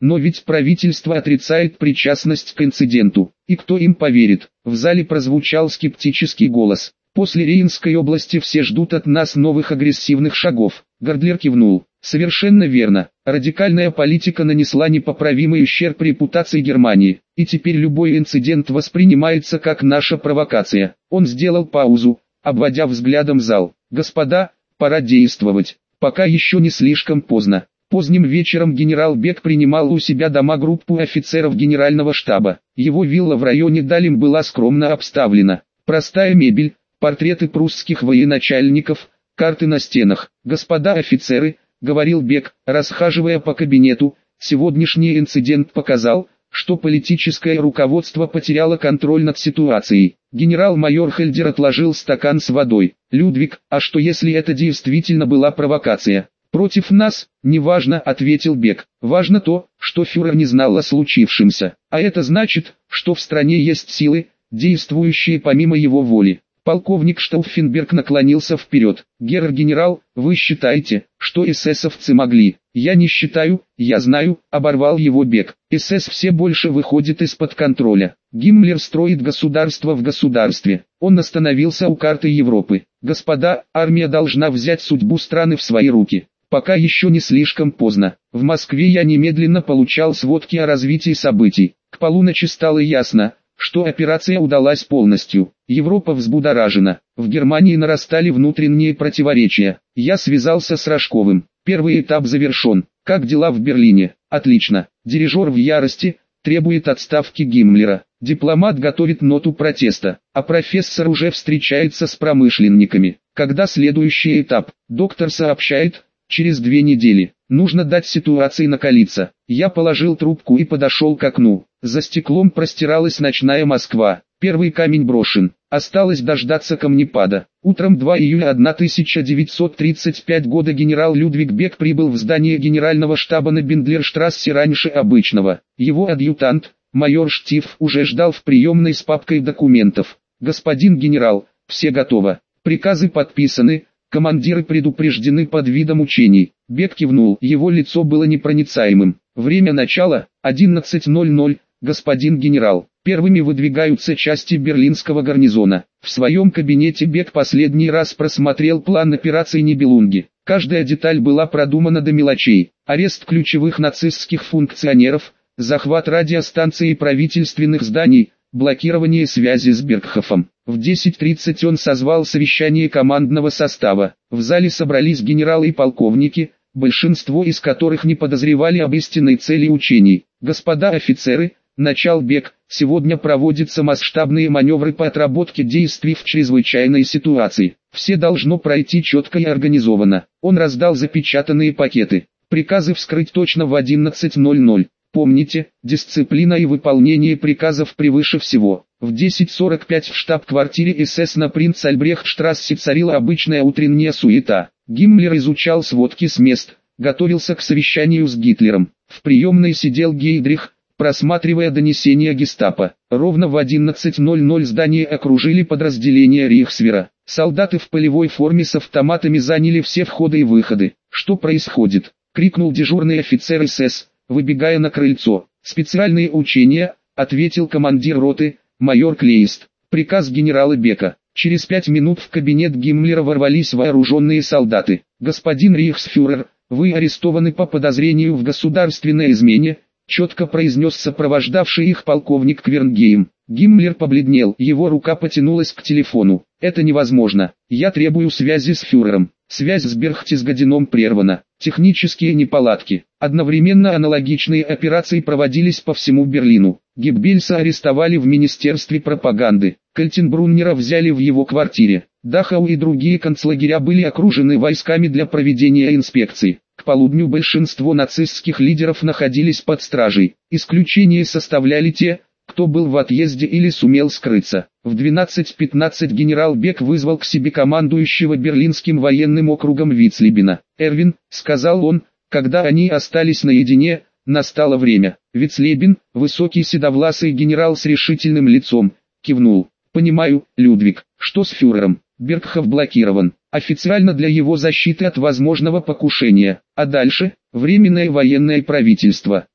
Но ведь правительство отрицает причастность к инциденту. И кто им поверит? В зале прозвучал скептический голос. После Рейнской области все ждут от нас новых агрессивных шагов. Гордлер кивнул. Совершенно верно. Радикальная политика нанесла непоправимый ущерб репутации Германии. И теперь любой инцидент воспринимается как наша провокация. Он сделал паузу, обводя взглядом зал. Господа, пора действовать. Пока еще не слишком поздно. Поздним вечером генерал Бек принимал у себя дома группу офицеров генерального штаба. Его вилла в районе Далем была скромно обставлена. Простая мебель, портреты прусских военачальников, карты на стенах. «Господа офицеры», — говорил Бек, расхаживая по кабинету, — «сегодняшний инцидент показал, что политическое руководство потеряло контроль над ситуацией». Генерал-майор Хельдер отложил стакан с водой. «Людвиг, а что если это действительно была провокация?» «Против нас, неважно», — ответил Бек. «Важно то, что фюрер не знал о случившемся. А это значит, что в стране есть силы, действующие помимо его воли». Полковник Штауффенберг наклонился вперед. «Герр-генерал, вы считаете, что эсэсовцы могли?» «Я не считаю, я знаю», — оборвал его Бек. «СС все больше выходит из-под контроля. Гиммлер строит государство в государстве. Он остановился у карты Европы. Господа, армия должна взять судьбу страны в свои руки. Пока еще не слишком поздно. В Москве я немедленно получал сводки о развитии событий. К полуночи стало ясно, что операция удалась полностью. Европа взбудоражена. В Германии нарастали внутренние противоречия. Я связался с Рожковым. Первый этап завершен. Как дела в Берлине? Отлично. Дирижер в ярости, требует отставки Гиммлера. Дипломат готовит ноту протеста, а профессор уже встречается с промышленниками. Когда следующий этап? Доктор сообщает, через две недели. Нужно дать ситуации накалиться. Я положил трубку и подошел к окну. За стеклом простиралась ночная Москва. Первый камень брошен. Осталось дождаться камнепада. Утром второго июля тысяча девятьсот тридцать пятого года генерал Людвиг Бек прибыл в здание генерального штаба на Бендлерштрассе раньше обычного. Его адъютант, майор Штиф, уже ждал в приемной с папкой документов. «Господин генерал, все готово. Приказы подписаны, командиры предупреждены под видом учений». Бек кивнул, его лицо было непроницаемым. «Время начала — одиннадцать ноль ноль, господин генерал». Первыми выдвигаются части берлинского гарнизона. В своем кабинете Бек последний раз просмотрел план операции Нибелунги. Каждая деталь была продумана до мелочей. Арест ключевых нацистских функционеров, захват радиостанций и правительственных зданий, блокирование связи с Бергхофом. В десять тридцать он созвал совещание командного состава. В зале собрались генералы и полковники, большинство из которых не подозревали об истинной цели учений. «Господа офицеры», — начал Бек, — «сегодня проводятся масштабные маневры по отработке действий в чрезвычайной ситуации. Все должно пройти четко и организованно». Он раздал запечатанные пакеты. «Приказы вскрыть точно в одиннадцать ноль ноль. Помните, дисциплина и выполнение приказов превыше всего». В десять сорок пять в штаб-квартире СС на Принц-Альбрехт-штрассе царила обычная утренняя суета. Гиммлер изучал сводки с мест, готовился к совещанию с Гитлером. В приемной сидел Гейдрих, просматривая донесения гестапо. Ровно в одиннадцать ноль ноль здание окружили подразделения Рейхсвера. Солдаты в полевой форме с автоматами заняли все входы и выходы. «Что происходит?» — крикнул дежурный офицер СС, выбегая на крыльцо. «Специальные учения», — ответил командир роты, майор Клейст. «Приказ генерала Бека». Через пять минут в кабинет Гиммлера ворвались вооруженные солдаты. «Господин рейхсфюрер, вы арестованы по подозрению в государственной измене», — четко произнес сопровождавший их полковник Квернгейм. Гиммлер побледнел, его рука потянулась к телефону. «Это невозможно. Я требую связи с фюрером». Связь с Берхтесгаденом прервана. Технические неполадки. Одновременно аналогичные операции проводились по всему Берлину. Геббельса арестовали в Министерстве пропаганды. Кальтенбруннера взяли в его квартире. Дахау и другие концлагеря были окружены войсками для проведения инспекций. К полудню большинство нацистских лидеров находились под стражей. Исключение составляли те, кто был в отъезде или сумел скрыться. В двенадцать пятнадцать генерал Бек вызвал к себе командующего Берлинским военным округом Вицлебена. «Эрвин», — сказал он, когда они остались наедине, — «настало время». Вицлебен, высокий седовласый генерал с решительным лицом, кивнул. «Понимаю, Людвиг, что с фюрером?» Бергхоф блокирован. Официально для его защиты от возможного покушения. А дальше, Временное военное правительство.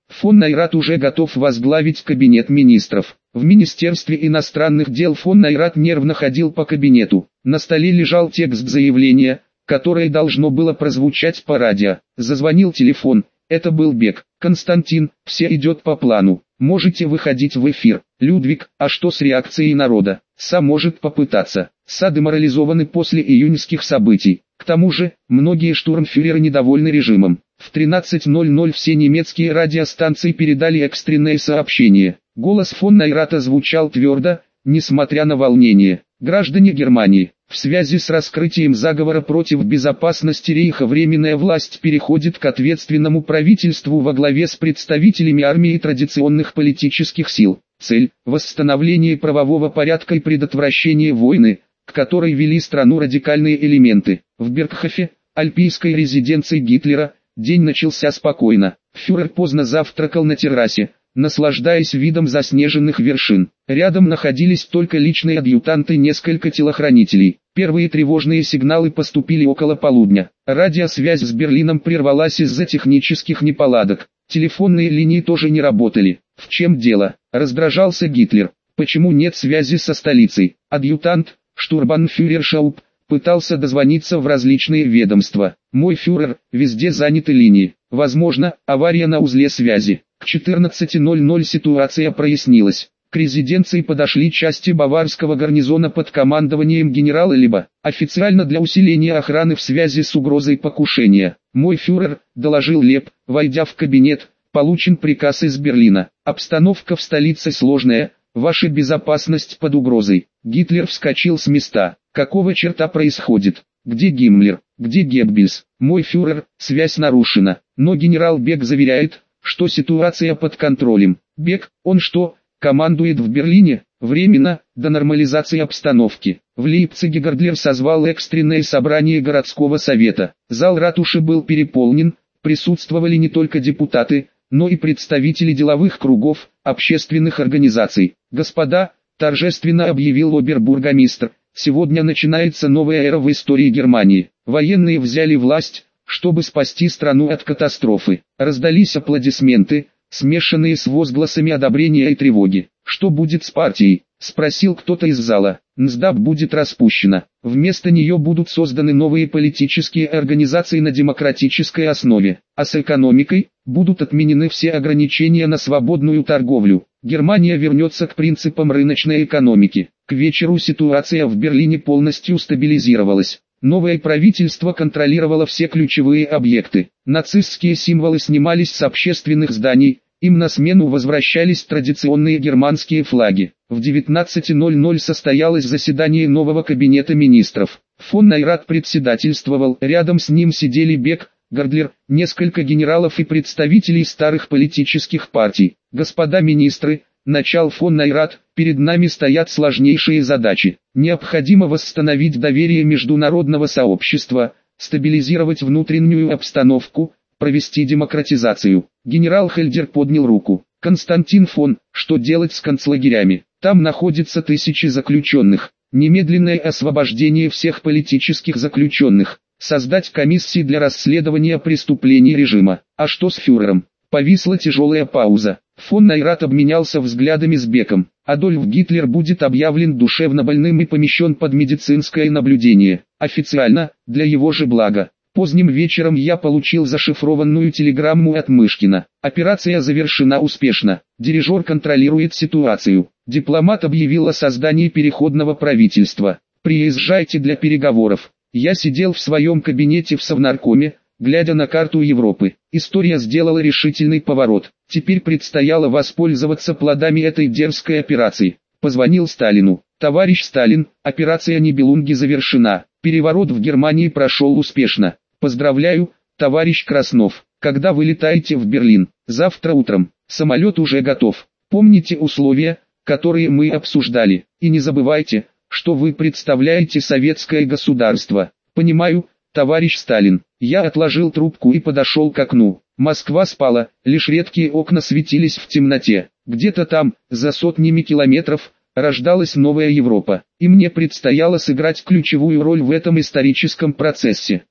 Фон Найрат уже готов возглавить кабинет министров. В Министерстве иностранных дел фон Найрат нервно ходил по кабинету. На столе лежал текст заявления, которое должно было прозвучать по радио. Зазвонил телефон. Это был Бек. «Константин, все идет по плану. Можете выходить в эфир». «Людвиг, а что с реакцией народа?» «Сам может попытаться. СА деморализованы после июньских событий. К тому же, многие штурмфюреры недовольны режимом». В тринадцать ноль ноль все немецкие радиостанции передали экстренное сообщение. Голос фон Найрата звучал твердо, несмотря на волнение. «Граждане Германии, в связи с раскрытием заговора против безопасности Рейха временная власть переходит к ответственному правительству во главе с представителями армии и традиционных политических сил. Цель – восстановление правового порядка и предотвращение войны, к которой вели страну радикальные элементы». В Бергхофе, альпийской резиденции Гитлера, день начался спокойно. Фюрер поздно завтракал на террасе, наслаждаясь видом заснеженных вершин. Рядом находились только личные адъютанты и несколько телохранителей. Первые тревожные сигналы поступили около полудня. Радиосвязь с Берлином прервалась из-за технических неполадок. Телефонные линии тоже не работали. В чем дело? Раздражался Гитлер. Почему нет связи со столицей? Адъютант, штурмбанфюрер Шауп, пытался дозвониться в различные ведомства. «Мой фюрер, везде заняты линии. Возможно, авария на узле связи». К четырнадцати ноль ноль ситуация прояснилась. К резиденции подошли части баварского гарнизона под командованием генерала Либа, официально для усиления охраны в связи с угрозой покушения. «Мой фюрер», — доложил Леб, войдя в кабинет, — «получен приказ из Берлина. Обстановка в столице сложная, ваша безопасность под угрозой». Гитлер вскочил с места. «Какого черта происходит? Где Гиммлер? Где Геббельс? Мой фюрер, связь нарушена». Но генерал Бек заверяет, что ситуация под контролем. Бек, он что, командует в Берлине? Временно, до нормализации обстановки. В Лейпциге Гордлер созвал экстренное собрание городского совета. Зал ратуши был переполнен, присутствовали не только депутаты, но и представители деловых кругов, общественных организаций. «Господа», — торжественно объявил обербургомистр, — «сегодня начинается новая эра в истории Германии. Военные взяли власть, чтобы спасти страну от катастрофы». Раздались аплодисменты, смешанные с возгласами одобрения и тревоги. «Что будет с партией?» — спросил кто-то из зала. «НСДАП будет распущена. Вместо нее будут созданы новые политические организации на демократической основе. А с экономикой будут отменены все ограничения на свободную торговлю. Германия вернется к принципам рыночной экономики». К вечеру ситуация в Берлине полностью стабилизировалась. Новое правительство контролировало все ключевые объекты. Нацистские символы снимались с общественных зданий, им на смену возвращались традиционные германские флаги. В девятнадцать ноль ноль состоялось заседание нового кабинета министров. Фон Найрат председательствовал, рядом с ним сидели Бек, Гордлер, несколько генералов и представителей старых политических партий. «Господа министры», — начал фон Найрат, — «перед нами стоят сложнейшие задачи. Необходимо восстановить доверие международного сообщества, стабилизировать внутреннюю обстановку, провести демократизацию». Генерал Хельдер поднял руку. «Константин фон, что делать с концлагерями? Там находятся тысячи заключенных. Немедленное освобождение всех политических заключенных. Создать комиссии для расследования преступлений режима. А что с фюрером?» Повисла тяжелая пауза. Фон Найрат обменялся взглядами с Беком. «Адольф Гитлер будет объявлен душевнобольным и помещен под медицинское наблюдение. Официально, для его же блага. Поздним вечером я получил зашифрованную телеграмму от Мышкина. Операция завершена успешно. Дирижер контролирует ситуацию. Дипломат объявил о создании переходного правительства. Приезжайте для переговоров». Я сидел в своем кабинете в Совнаркоме, глядя на карту Европы. История сделала решительный поворот. Теперь предстояло воспользоваться плодами этой дерзкой операции. Позвонил Сталину. «Товарищ Сталин, операция Нибелунги завершена. Переворот в Германии прошел успешно. Поздравляю, товарищ Краснов. Когда вы летаете в Берлин?» «Завтра утром. Самолет уже готов. Помните условия, которые мы обсуждали. И не забывайте, что вы представляете советское государство». «Понимаю, товарищ Сталин». Я отложил трубку и подошел к окну. Москва спала, лишь редкие окна светились в темноте. Где-то там, за сотнями километров, рождалась новая Европа. И мне предстояло сыграть ключевую роль в этом историческом процессе.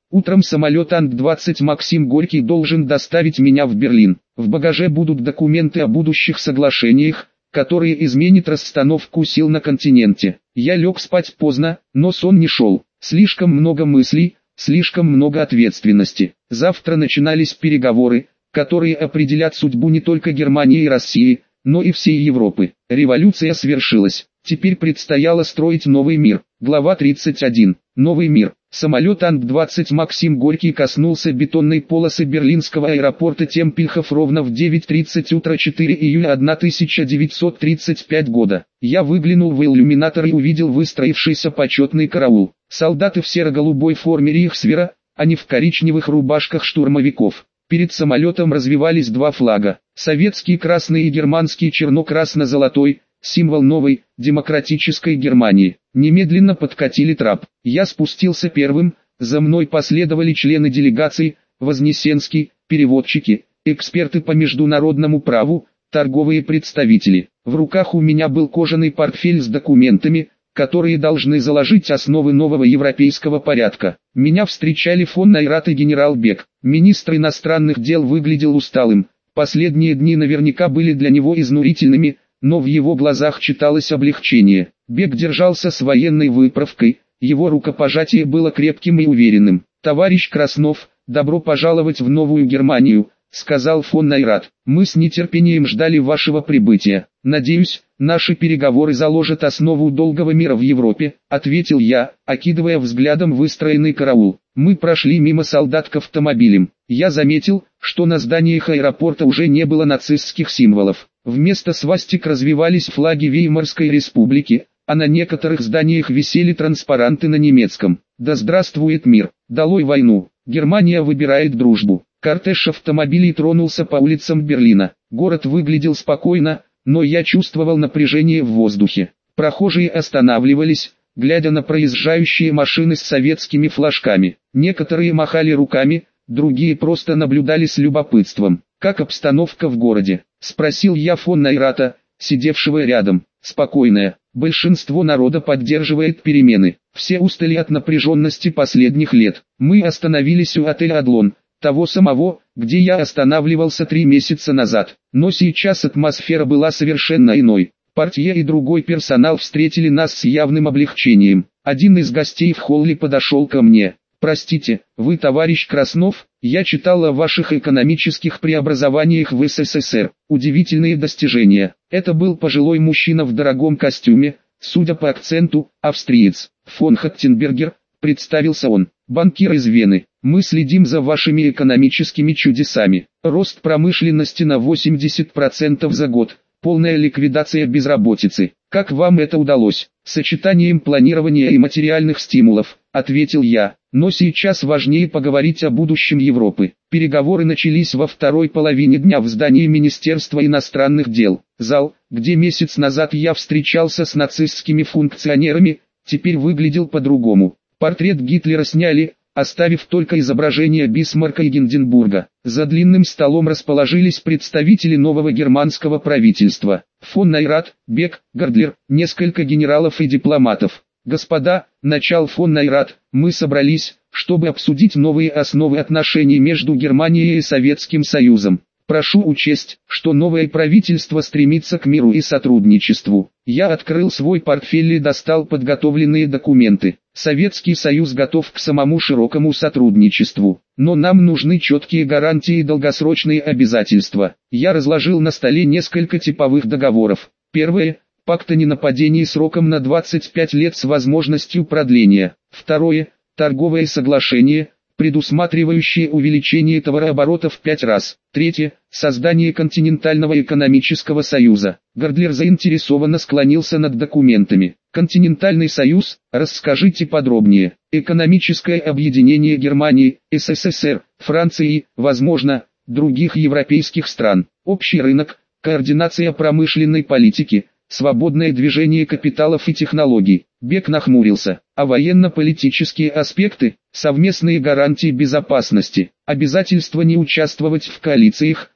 Утром самолет Ан двадцать Максим Горький должен доставить меня в Берлин. В багаже будут документы о будущих соглашениях, которые изменят расстановку сил на континенте. Я лег спать поздно, но сон не шел. Слишком много мыслей, слишком много ответственности. Завтра начинались переговоры, которые определят судьбу не только Германии и России, но и всей Европы. Революция свершилась. Теперь предстояло строить новый мир. Глава тридцать один. Новый мир. Самолет Ан двадцать Максим Горький коснулся бетонной полосы берлинского аэропорта Темпельхоф ровно в девять тридцать утра четвёртого июля тысяча девятьсот тридцать пятого года. Я выглянул в иллюминатор и увидел выстроившийся почетный караул. Солдаты в серо-голубой форме рейхсвера, а не в коричневых рубашках штурмовиков. Перед самолетом развивались два флага. Советский красный и германский черно-красно-золотой, символ новой, демократической Германии. Немедленно подкатили трап. Я спустился первым, за мной последовали члены делегации, Вознесенский, переводчики, эксперты по международному праву, торговые представители. В руках у меня был кожаный портфель с документами, которые должны заложить основы нового европейского порядка. Меня встречали фон Найрат и генерал Бек. Министр иностранных дел выглядел усталым. Последние дни наверняка были для него изнурительными, но в его глазах читалось облегчение. Бек держался с военной выправкой, его рукопожатие было крепким и уверенным. «Товарищ Краснов, добро пожаловать в Новую Германию», — сказал фон Найрат. «Мы с нетерпением ждали вашего прибытия. Надеюсь, наши переговоры заложат основу долгого мира в Европе», — ответил я, окидывая взглядом выстроенный караул. Мы прошли мимо солдат к автомобилям. Я заметил, что на зданиях аэропорта уже не было нацистских символов. Вместо свастик развивались флаги Веймарской республики, а на некоторых зданиях висели транспаранты на немецком. «Да здравствует мир! Долой войну! Германия выбирает дружбу!» Кортеж автомобилей тронулся по улицам Берлина. Город выглядел спокойно, но я чувствовал напряжение в воздухе. Прохожие останавливались, глядя на проезжающие машины с советскими флажками. Некоторые махали руками, другие просто наблюдали с любопытством. «Как обстановка в городе?» — спросил я фон Найрата, сидевшего рядом. «Спокойная. Большинство народа поддерживает перемены. Все устали от напряженности последних лет. Мы остановились у отеля «Адлон», того самого, где я останавливался три месяца назад. Но сейчас атмосфера была совершенно иной. Портье и другой персонал встретили нас с явным облегчением. Один из гостей в холле подошел ко мне. «Простите, вы товарищ Краснов? Я читал о ваших экономических преобразованиях в СССР. Удивительные достижения». Это был пожилой мужчина в дорогом костюме, судя по акценту, австриец. «Фон Хаттенбергер», представился он, банкир из Вены. «Мы следим за вашими экономическими чудесами. Рост промышленности на восемьдесят процентов за год, полная ликвидация безработицы. Как вам это удалось?» «Сочетанием планирования и материальных стимулов», — ответил я. «Но сейчас важнее поговорить о будущем Европы». Переговоры начались во второй половине дня в здании Министерства иностранных дел. Зал, где месяц назад я встречался с нацистскими функционерами, теперь выглядел по-другому. Портрет Гитлера сняли, оставив только изображение Бисмарка и Гинденбурга. За длинным столом расположились представители нового германского правительства. Фон Найрат, Бек, Гордлер, несколько генералов и дипломатов. «Господа», — начал фон Найрат, — «мы собрались, чтобы обсудить новые основы отношений между Германией и Советским Союзом. Прошу учесть, что новое правительство стремится к миру и сотрудничеству». Я открыл свой портфель и достал подготовленные документы. Советский Союз готов к самому широкому сотрудничеству, но нам нужны четкие гарантии и долгосрочные обязательства. Я разложил на столе несколько типовых договоров. Первое – пакт о ненападении сроком на двадцать пять лет с возможностью продления. Второе – торговое соглашение, предусматривающее увеличение товарооборота в пять раз. Третье – создание континентального экономического союза. Гордлер заинтересованно склонился над документами. Континентальный союз, расскажите подробнее. Экономическое объединение Германии, СССР, Франции, возможно, других европейских стран. Общий рынок, координация промышленной политики, свободное движение капиталов и технологий. Бек нахмурился. А военно-политические аспекты, совместные гарантии безопасности, обязательство не участвовать в коалициях,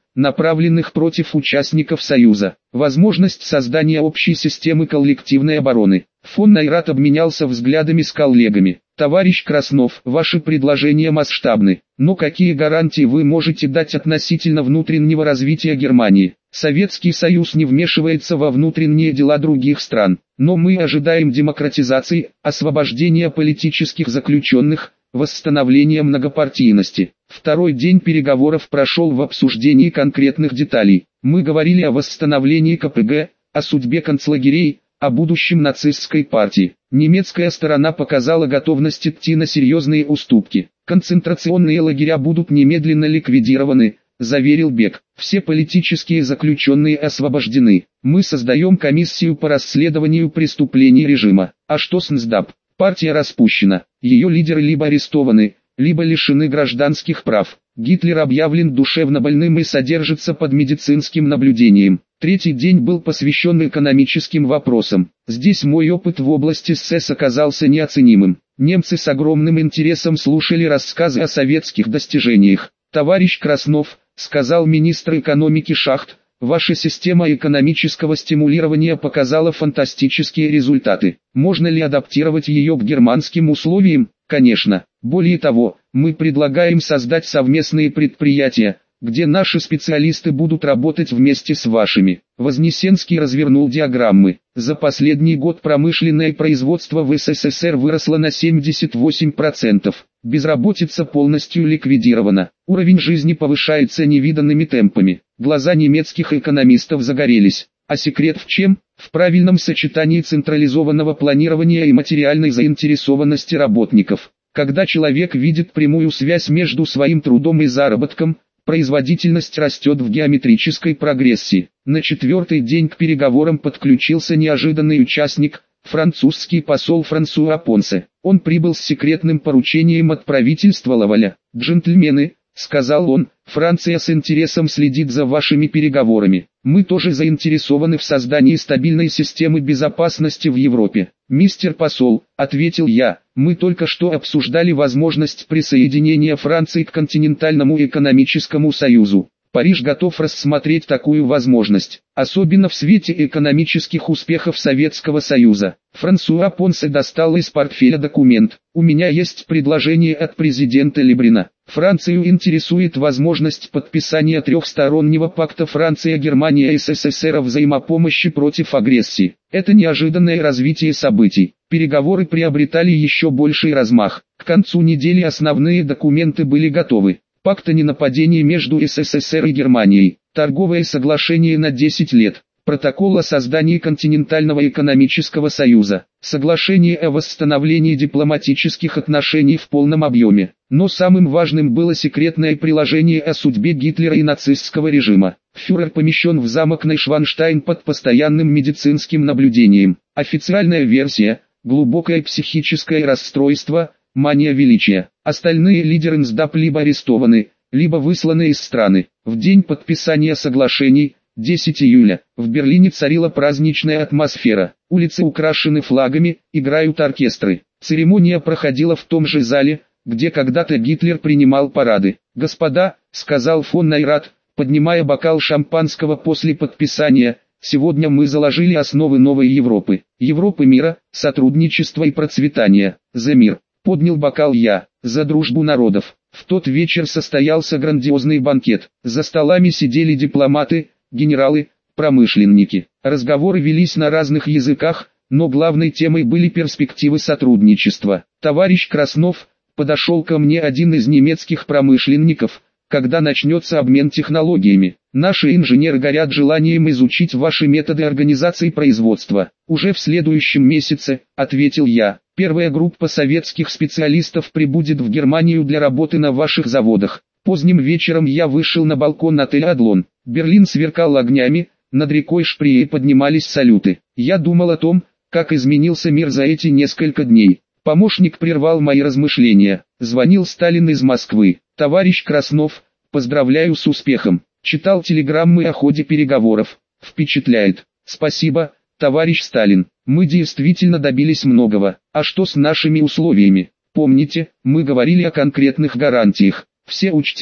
направленных против участников Союза. Возможность создания общей системы коллективной обороны. Фон Найрат обменялся взглядами с коллегами. Товарищ Краснов, ваши предложения масштабны, но какие гарантии вы можете дать относительно внутреннего развития Германии? Советский Союз не вмешивается во внутренние дела других стран, но мы ожидаем демократизации, освобождения политических заключенных, восстановления многопартийности. Второй день переговоров прошел в обсуждении конкретных деталей. Мы говорили о восстановлении ка пэ гэ, о судьбе концлагерей, о будущем нацистской партии. Немецкая сторона показала готовность идти на серьезные уступки. Концентрационные лагеря будут немедленно ликвидированы, заверил Бек. Все политические заключенные освобождены. Мы создаем комиссию по расследованию преступлений режима. А что с эн эс дэ а пэ? Партия распущена. Ее лидеры либо арестованы, либо лишены гражданских прав. Гитлер объявлен душевнобольным и содержится под медицинским наблюдением. Третий день был посвящен экономическим вопросам. Здесь мой опыт в области эс эс оказался неоценимым. Немцы с огромным интересом слушали рассказы о советских достижениях. «Товарищ Краснов», — сказал министр экономики Шахт, — «ваша система экономического стимулирования показала фантастические результаты. Можно ли адаптировать ее к германским условиям? Конечно. Более того, мы предлагаем создать совместные предприятия, где наши специалисты будут работать вместе с вашими». Вознесенский развернул диаграммы. За последний год промышленное производство в эс эс эс эр выросло на семьдесят восемь процентов. Безработица полностью ликвидирована. Уровень жизни повышается невиданными темпами. Глаза немецких экономистов загорелись. А секрет в чем? В правильном сочетании централизованного планирования и материальной заинтересованности работников. Когда человек видит прямую связь между своим трудом и заработком, производительность растет в геометрической прогрессии. На четвертый день к переговорам подключился неожиданный участник, французский посол Франсуа Понсе. Он прибыл с секретным поручением от правительства Лаваля. «Джентльмены», — сказал он, — «Франция с интересом следит за вашими переговорами. Мы тоже заинтересованы в создании стабильной системы безопасности в Европе». «Мистер посол», — ответил я, — «мы только что обсуждали возможность присоединения Франции к континентальному экономическому союзу. Париж готов рассмотреть такую возможность, особенно в свете экономических успехов Советского Союза». Франсуа Понсе достал из портфеля документ. «У меня есть предложение от президента Лебрина. Францию интересует возможность подписания трехстороннего пакта Франция-Германия эс эс эс эр о взаимопомощи против агрессии». Это неожиданное развитие событий. Переговоры приобретали еще больший размах. К концу недели основные документы были готовы. Пакт о ненападении между эс эс эс эр и Германией, торговое соглашение на десять лет, протокол о создании континентального экономического союза, соглашение о восстановлении дипломатических отношений в полном объеме. Но самым важным было секретное приложение о судьбе Гитлера и нацистского режима. Фюрер помещен в замок Нейшванштайн под постоянным медицинским наблюдением. Официальная версия – глубокое психическое расстройство, мания величия. Остальные лидеры эн эс дэ а пэ либо арестованы, либо высланы из страны. В день подписания соглашений, десятого июля, в Берлине царила праздничная атмосфера. Улицы украшены флагами, играют оркестры. Церемония проходила в том же зале, где когда-то Гитлер принимал парады. «Господа», — сказал фон Найрат, поднимая бокал шампанского после подписания, — «сегодня мы заложили основы новой Европы. Европы мира, сотрудничества и процветания. За мир». Поднял бокал я, за дружбу народов. В тот вечер состоялся грандиозный банкет. За столами сидели дипломаты, генералы, промышленники. Разговоры велись на разных языках, но главной темой были перспективы сотрудничества. «Товарищ Краснов», — подошел ко мне один из немецких промышленников, — «когда начнется обмен технологиями? Наши инженеры горят желанием изучить ваши методы организации производства». «Уже в следующем месяце», — ответил я. «Первая группа советских специалистов прибудет в Германию для работы на ваших заводах». Поздним вечером я вышел на балкон отеля «Адлон». Берлин сверкал огнями, над рекой Шпрее поднимались салюты. Я думал о том, как изменился мир за эти несколько дней. Помощник прервал мои размышления. Звонил Сталин из Москвы. «Товарищ Краснов, поздравляю с успехом. Читал телеграммы о ходе переговоров. Впечатляет. Спасибо, товарищ Сталин. Мы действительно добились многого. А что с нашими условиями? Помните, мы говорили о конкретных гарантиях. Все учтено.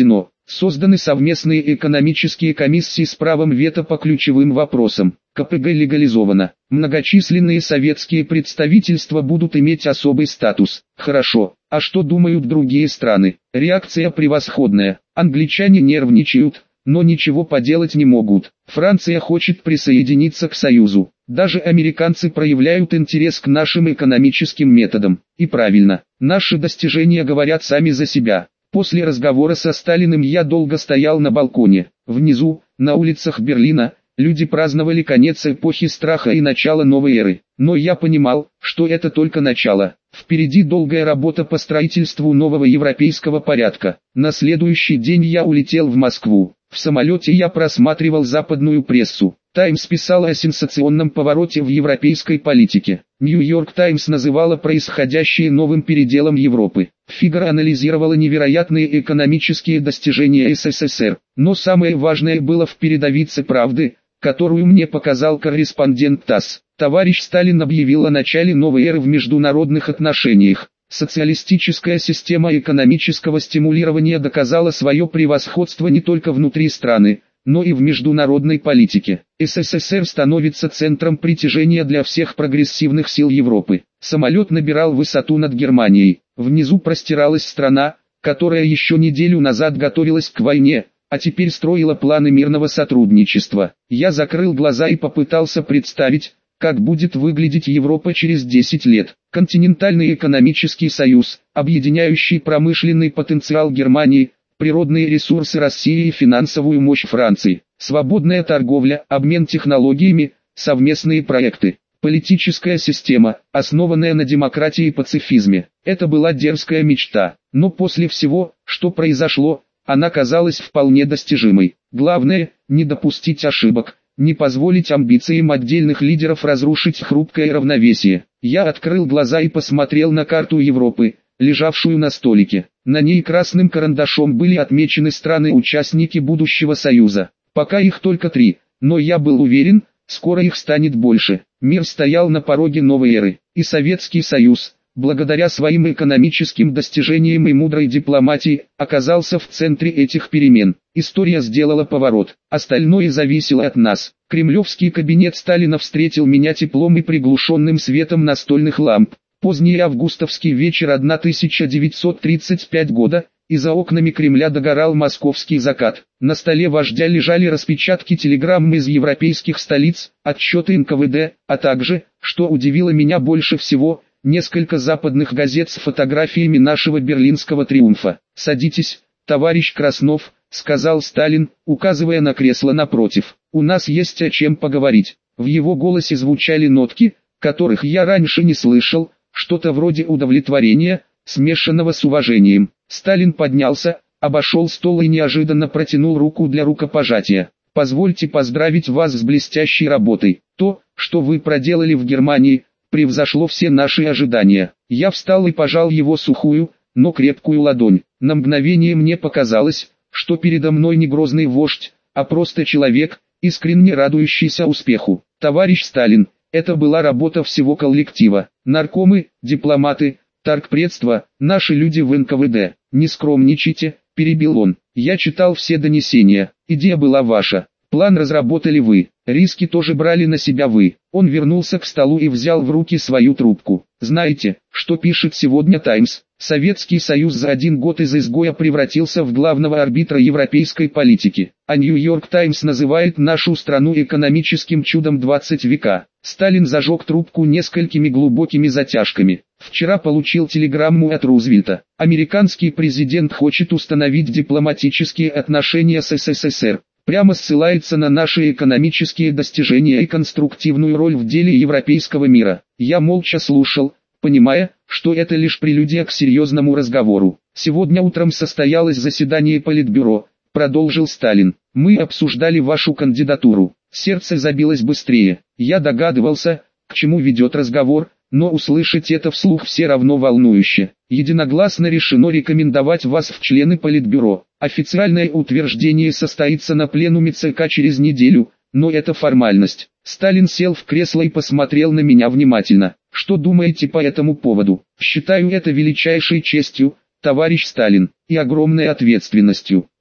Созданы совместные экономические комиссии с правом вето по ключевым вопросам. ка пэ гэ легализовано. Многочисленные советские представительства будут иметь особый статус. Хорошо. А что думают другие страны? Реакция превосходная. Англичане нервничают, но ничего поделать не могут. Франция хочет присоединиться к Союзу. Даже американцы проявляют интерес к нашим экономическим методам. И правильно. Наши достижения говорят сами за себя. После разговора со Сталиным я долго стоял на балконе. Внизу, на улицах Берлина, люди праздновали конец эпохи страха и начало новой эры. Но я понимал, что это только начало. Впереди долгая работа по строительству нового европейского порядка. На следующий день я улетел в Москву. В самолете я просматривал западную прессу. «Таймс» писала о сенсационном повороте в европейской политике. «Нью-Йорк Таймс» называла происходящее новым переделом Европы. «Фигаро» анализировала невероятные экономические достижения эс эс эс эр. Но самое важное было в передовице «Правды», которую мне показал корреспондент ТАСС. Товарищ Сталин объявил о начале новой эры в международных отношениях. Социалистическая система экономического стимулирования доказала свое превосходство не только внутри страны, но и в международной политике. эс эс эс эр становится центром притяжения для всех прогрессивных сил Европы. Самолет набирал высоту над Германией. Внизу простиралась страна, которая еще неделю назад готовилась к войне, а теперь строила планы мирного сотрудничества. Я закрыл глаза и попытался представить, как будет выглядеть Европа через десять лет. Континентальный экономический союз, объединяющий промышленный потенциал Германии, природные ресурсы России и финансовую мощь Франции. Свободная торговля, обмен технологиями, совместные проекты. Политическая система, основанная на демократии и пацифизме. Это была дерзкая мечта, но после всего, что произошло, она казалась вполне достижимой. Главное, не допустить ошибок, не позволить амбициям отдельных лидеров разрушить хрупкое равновесие. Я открыл глаза и посмотрел на карту Европы, лежавшую на столике. На ней красным карандашом были отмечены страны-участники будущего союза. Пока их только три, но я был уверен, скоро их станет больше. Мир стоял на пороге новой эры, и Советский Союз, благодаря своим экономическим достижениям и мудрой дипломатии, оказался в центре этих перемен. История сделала поворот, остальное зависело от нас. Кремлевский кабинет Сталина встретил меня теплом и приглушенным светом настольных ламп. Поздний августовский вечер тысяча девятьсот тридцать пятого года, и за окнами Кремля догорал московский закат. На столе вождя лежали распечатки телеграмм из европейских столиц, отчеты эн ка вэ дэ, а также, что удивило меня больше всего, несколько западных газет с фотографиями нашего берлинского триумфа. «Садитесь, товарищ Краснов», — сказал Сталин, указывая на кресло напротив. «У нас есть о чем поговорить». В его голосе звучали нотки, которых я раньше не слышал, что-то вроде удовлетворения, смешанного с уважением. Сталин поднялся, обошел стол и неожиданно протянул руку для рукопожатия. «Позвольте поздравить вас с блестящей работой. То, что вы проделали в Германии, превзошло все наши ожидания». Я встал и пожал его сухую, но крепкую ладонь. На мгновение мне показалось, что передо мной не грозный вождь, а просто человек, искренне радующийся успеху. «Товарищ Сталин, это была работа всего коллектива. Наркомы, дипломаты, торгпредство, наши люди в эн ка вэ дэ. Не скромничайте», — перебил он. «Я читал все донесения. Идея была ваша. План разработали вы. Риски тоже брали на себя вы». Он вернулся к столу и взял в руки свою трубку. «Знаете, что пишет сегодня Таймс? Советский Союз за один год из изгоя превратился в главного арбитра европейской политики, а Нью-Йорк Таймс называет нашу страну экономическим чудом двадцатого века». Сталин зажег трубку несколькими глубокими затяжками. «Вчера получил телеграмму от Рузвельта. Американский президент хочет установить дипломатические отношения с эс эс эс эр. Прямо ссылается на наши экономические достижения и конструктивную роль в деле европейского мира». Я молча слушал, понимая, что это лишь прелюдия к серьезному разговору. «Сегодня утром состоялось заседание Политбюро», — продолжил Сталин. «Мы обсуждали вашу кандидатуру». Сердце забилось быстрее. Я догадывался, к чему ведет разговор, но услышать это вслух все равно волнующе. Единогласно решено рекомендовать вас в члены Политбюро. Официальное утверждение состоится на пленуме ЦК через неделю, но это формальность. Сталин сел в кресло и посмотрел на меня внимательно. «Что думаете по этому поводу?» «Считаю это величайшей честью, товарищ Сталин, и огромной ответственностью.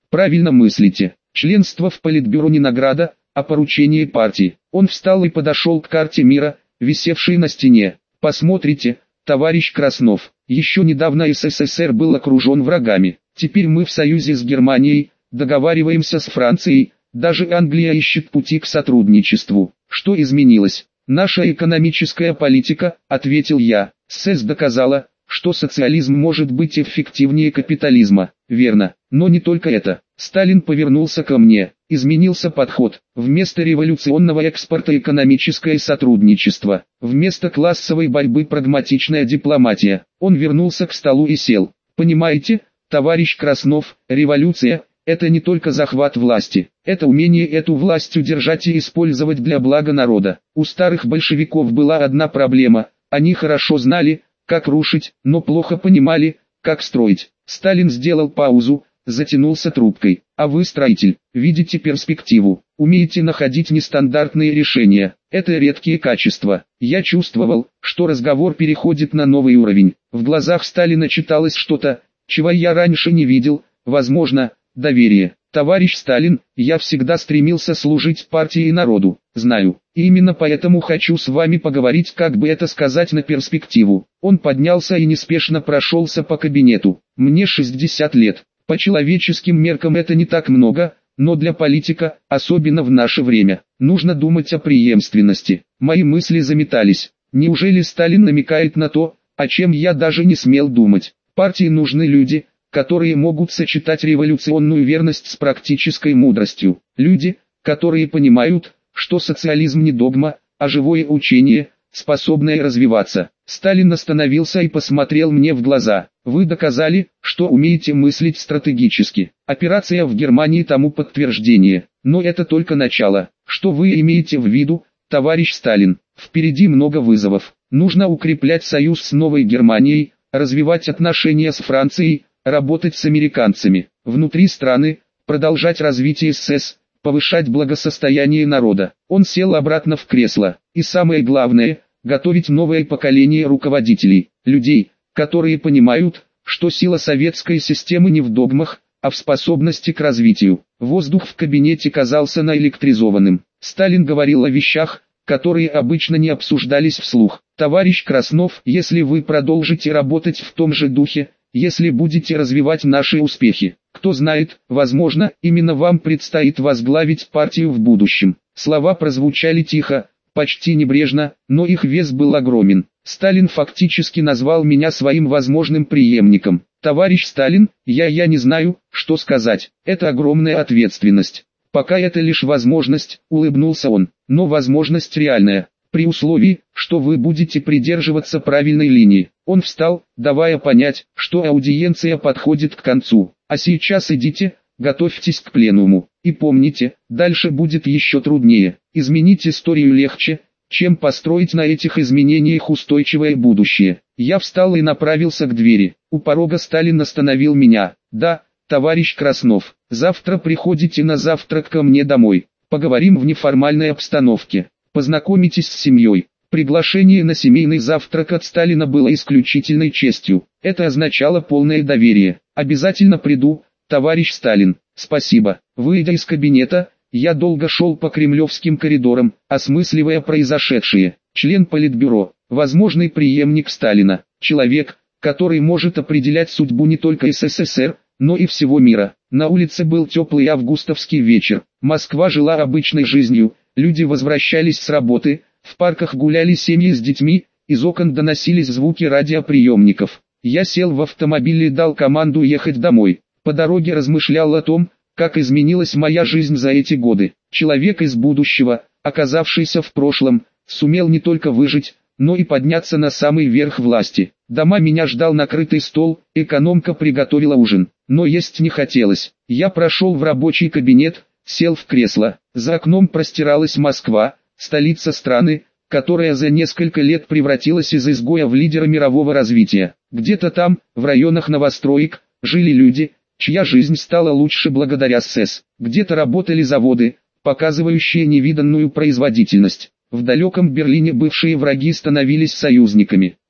Правильно мыслите. Членство в Политбюро не награда, а поручение партии. Он встал и подошел к карте мира, висевшей на стене. Посмотрите, товарищ Краснов, еще недавно СССР был окружен врагами. Теперь мы в союзе с Германией, договариваемся с Францией, даже Англия ищет пути к сотрудничеству. Что изменилось? Наша экономическая политика, ответил я. СС доказала, что социализм может быть эффективнее капитализма. Верно, но не только это. Сталин повернулся ко мне. Изменился подход. Вместо революционного экспорта экономическое сотрудничество. Вместо классовой борьбы прагматичная дипломатия. Он вернулся к столу и сел. Понимаете, товарищ Краснов, революция – это не только захват власти. Это умение эту власть удержать и использовать для блага народа. У старых большевиков была одна проблема. Они хорошо знали, как рушить, но плохо понимали, как строить. Сталин сделал паузу, затянулся трубкой. А вы строитель, видите перспективу, умеете находить нестандартные решения. Это редкие качества. Я чувствовал, что разговор переходит на новый уровень. В глазах Сталина читалось что-то, чего я раньше не видел, возможно, доверие. Товарищ Сталин, я всегда стремился служить партии и народу, знаю. И именно поэтому хочу с вами поговорить, как бы это сказать, на перспективу. Он поднялся и неспешно прошелся по кабинету. Мне шестьдесят лет. По человеческим меркам это не так много, но для политика, особенно в наше время, нужно думать о преемственности. Мои мысли заметались. Неужели Сталин намекает на то, о чем я даже не смел думать? Партии нужны люди, которые могут сочетать революционную верность с практической мудростью. Люди, которые понимают, что социализм не догма, а живое учение, способное развиваться. Сталин остановился и посмотрел мне в глаза. Вы доказали, что умеете мыслить стратегически. Операция в Германии тому подтверждение. Но это только начало. Что вы имеете в виду, товарищ Сталин? Впереди много вызовов. Нужно укреплять союз с Новой Германией, развивать отношения с Францией, работать с американцами. Внутри страны, продолжать развитие СС, повышать благосостояние народа. Он сел обратно в кресло. И самое главное, готовить новое поколение руководителей, людей, которые понимают, что сила советской системы не в догмах, а в способности к развитию. Воздух в кабинете казался наэлектризованным. Сталин говорил о вещах, которые обычно не обсуждались вслух. Товарищ Краснов, если вы продолжите работать в том же духе, если будете развивать наши успехи, кто знает, возможно, именно вам предстоит возглавить партию в будущем. Слова прозвучали тихо, почти небрежно, но их вес был огромен. Сталин фактически назвал меня своим возможным преемником. Товарищ Сталин, я я не знаю, что сказать. Это огромная ответственность. Пока это лишь возможность, улыбнулся он, но возможность реальная. При условии, что вы будете придерживаться правильной линии. Он встал, давая понять, что аудиенция подходит к концу. А сейчас идите, готовьтесь к пленуму. И помните, дальше будет еще труднее. Изменить историю легче, чем построить на этих изменениях устойчивое будущее. Я встал и направился к двери. У порога Сталин остановил меня. Да, товарищ Краснов, завтра приходите на завтрак ко мне домой. Поговорим в неформальной обстановке. Познакомитесь с семьей. Приглашение на семейный завтрак от Сталина было исключительной честью. Это означало полное доверие. Обязательно приду, товарищ Сталин. Спасибо. Выйдя из кабинета, я долго шел по кремлевским коридорам, осмысливая произошедшее. Член Политбюро, возможный преемник Сталина, человек, который может определять судьбу не только СССР, но и всего мира. На улице был теплый августовский вечер. Москва жила обычной жизнью. Люди возвращались с работы, в парках гуляли семьи с детьми, из окон доносились звуки радиоприемников. Я сел в автомобиль и дал команду ехать домой. По дороге размышлял о том, как изменилась моя жизнь за эти годы. Человек из будущего, оказавшийся в прошлом, сумел не только выжить, но и подняться на самый верх власти. Дома меня ждал накрытый стол, экономка приготовила ужин, но есть не хотелось. Я прошел в рабочий кабинет, сел в кресло. За окном простиралась Москва, столица страны, которая за несколько лет превратилась из изгоя в лидера мирового развития. Где-то там, в районах новостроек, жили люди, чья жизнь стала лучше благодаря СС. Где-то работали заводы, показывающие невиданную производительность. В далеком Берлине бывшие враги становились союзниками.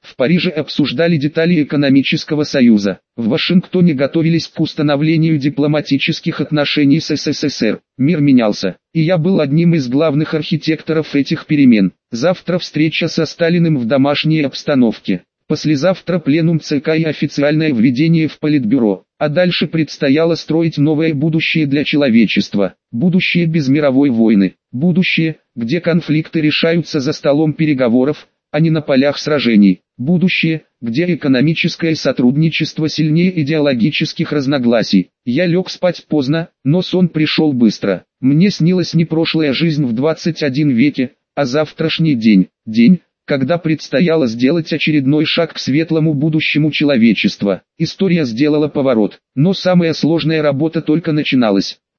В Париже обсуждали детали экономического союза. В Вашингтоне готовились к установлению дипломатических отношений с СССР. Мир менялся, и я был одним из главных архитекторов этих перемен. Завтра встреча со Сталиным в домашней обстановке. Послезавтра пленум ЦК и официальное введение в Политбюро. А дальше предстояло строить новое будущее для человечества. Будущее без мировой войны. Будущее, где конфликты решаются за столом переговоров, а не на полях сражений. Будущее, где экономическое сотрудничество сильнее идеологических разногласий. Я лег спать поздно, но сон пришел быстро. Мне снилась не прошлая жизнь в двадцать первом веке, а завтрашний день. День, когда предстояло сделать очередной шаг к светлому будущему человечества. История сделала поворот, но самая сложная работа только начиналась.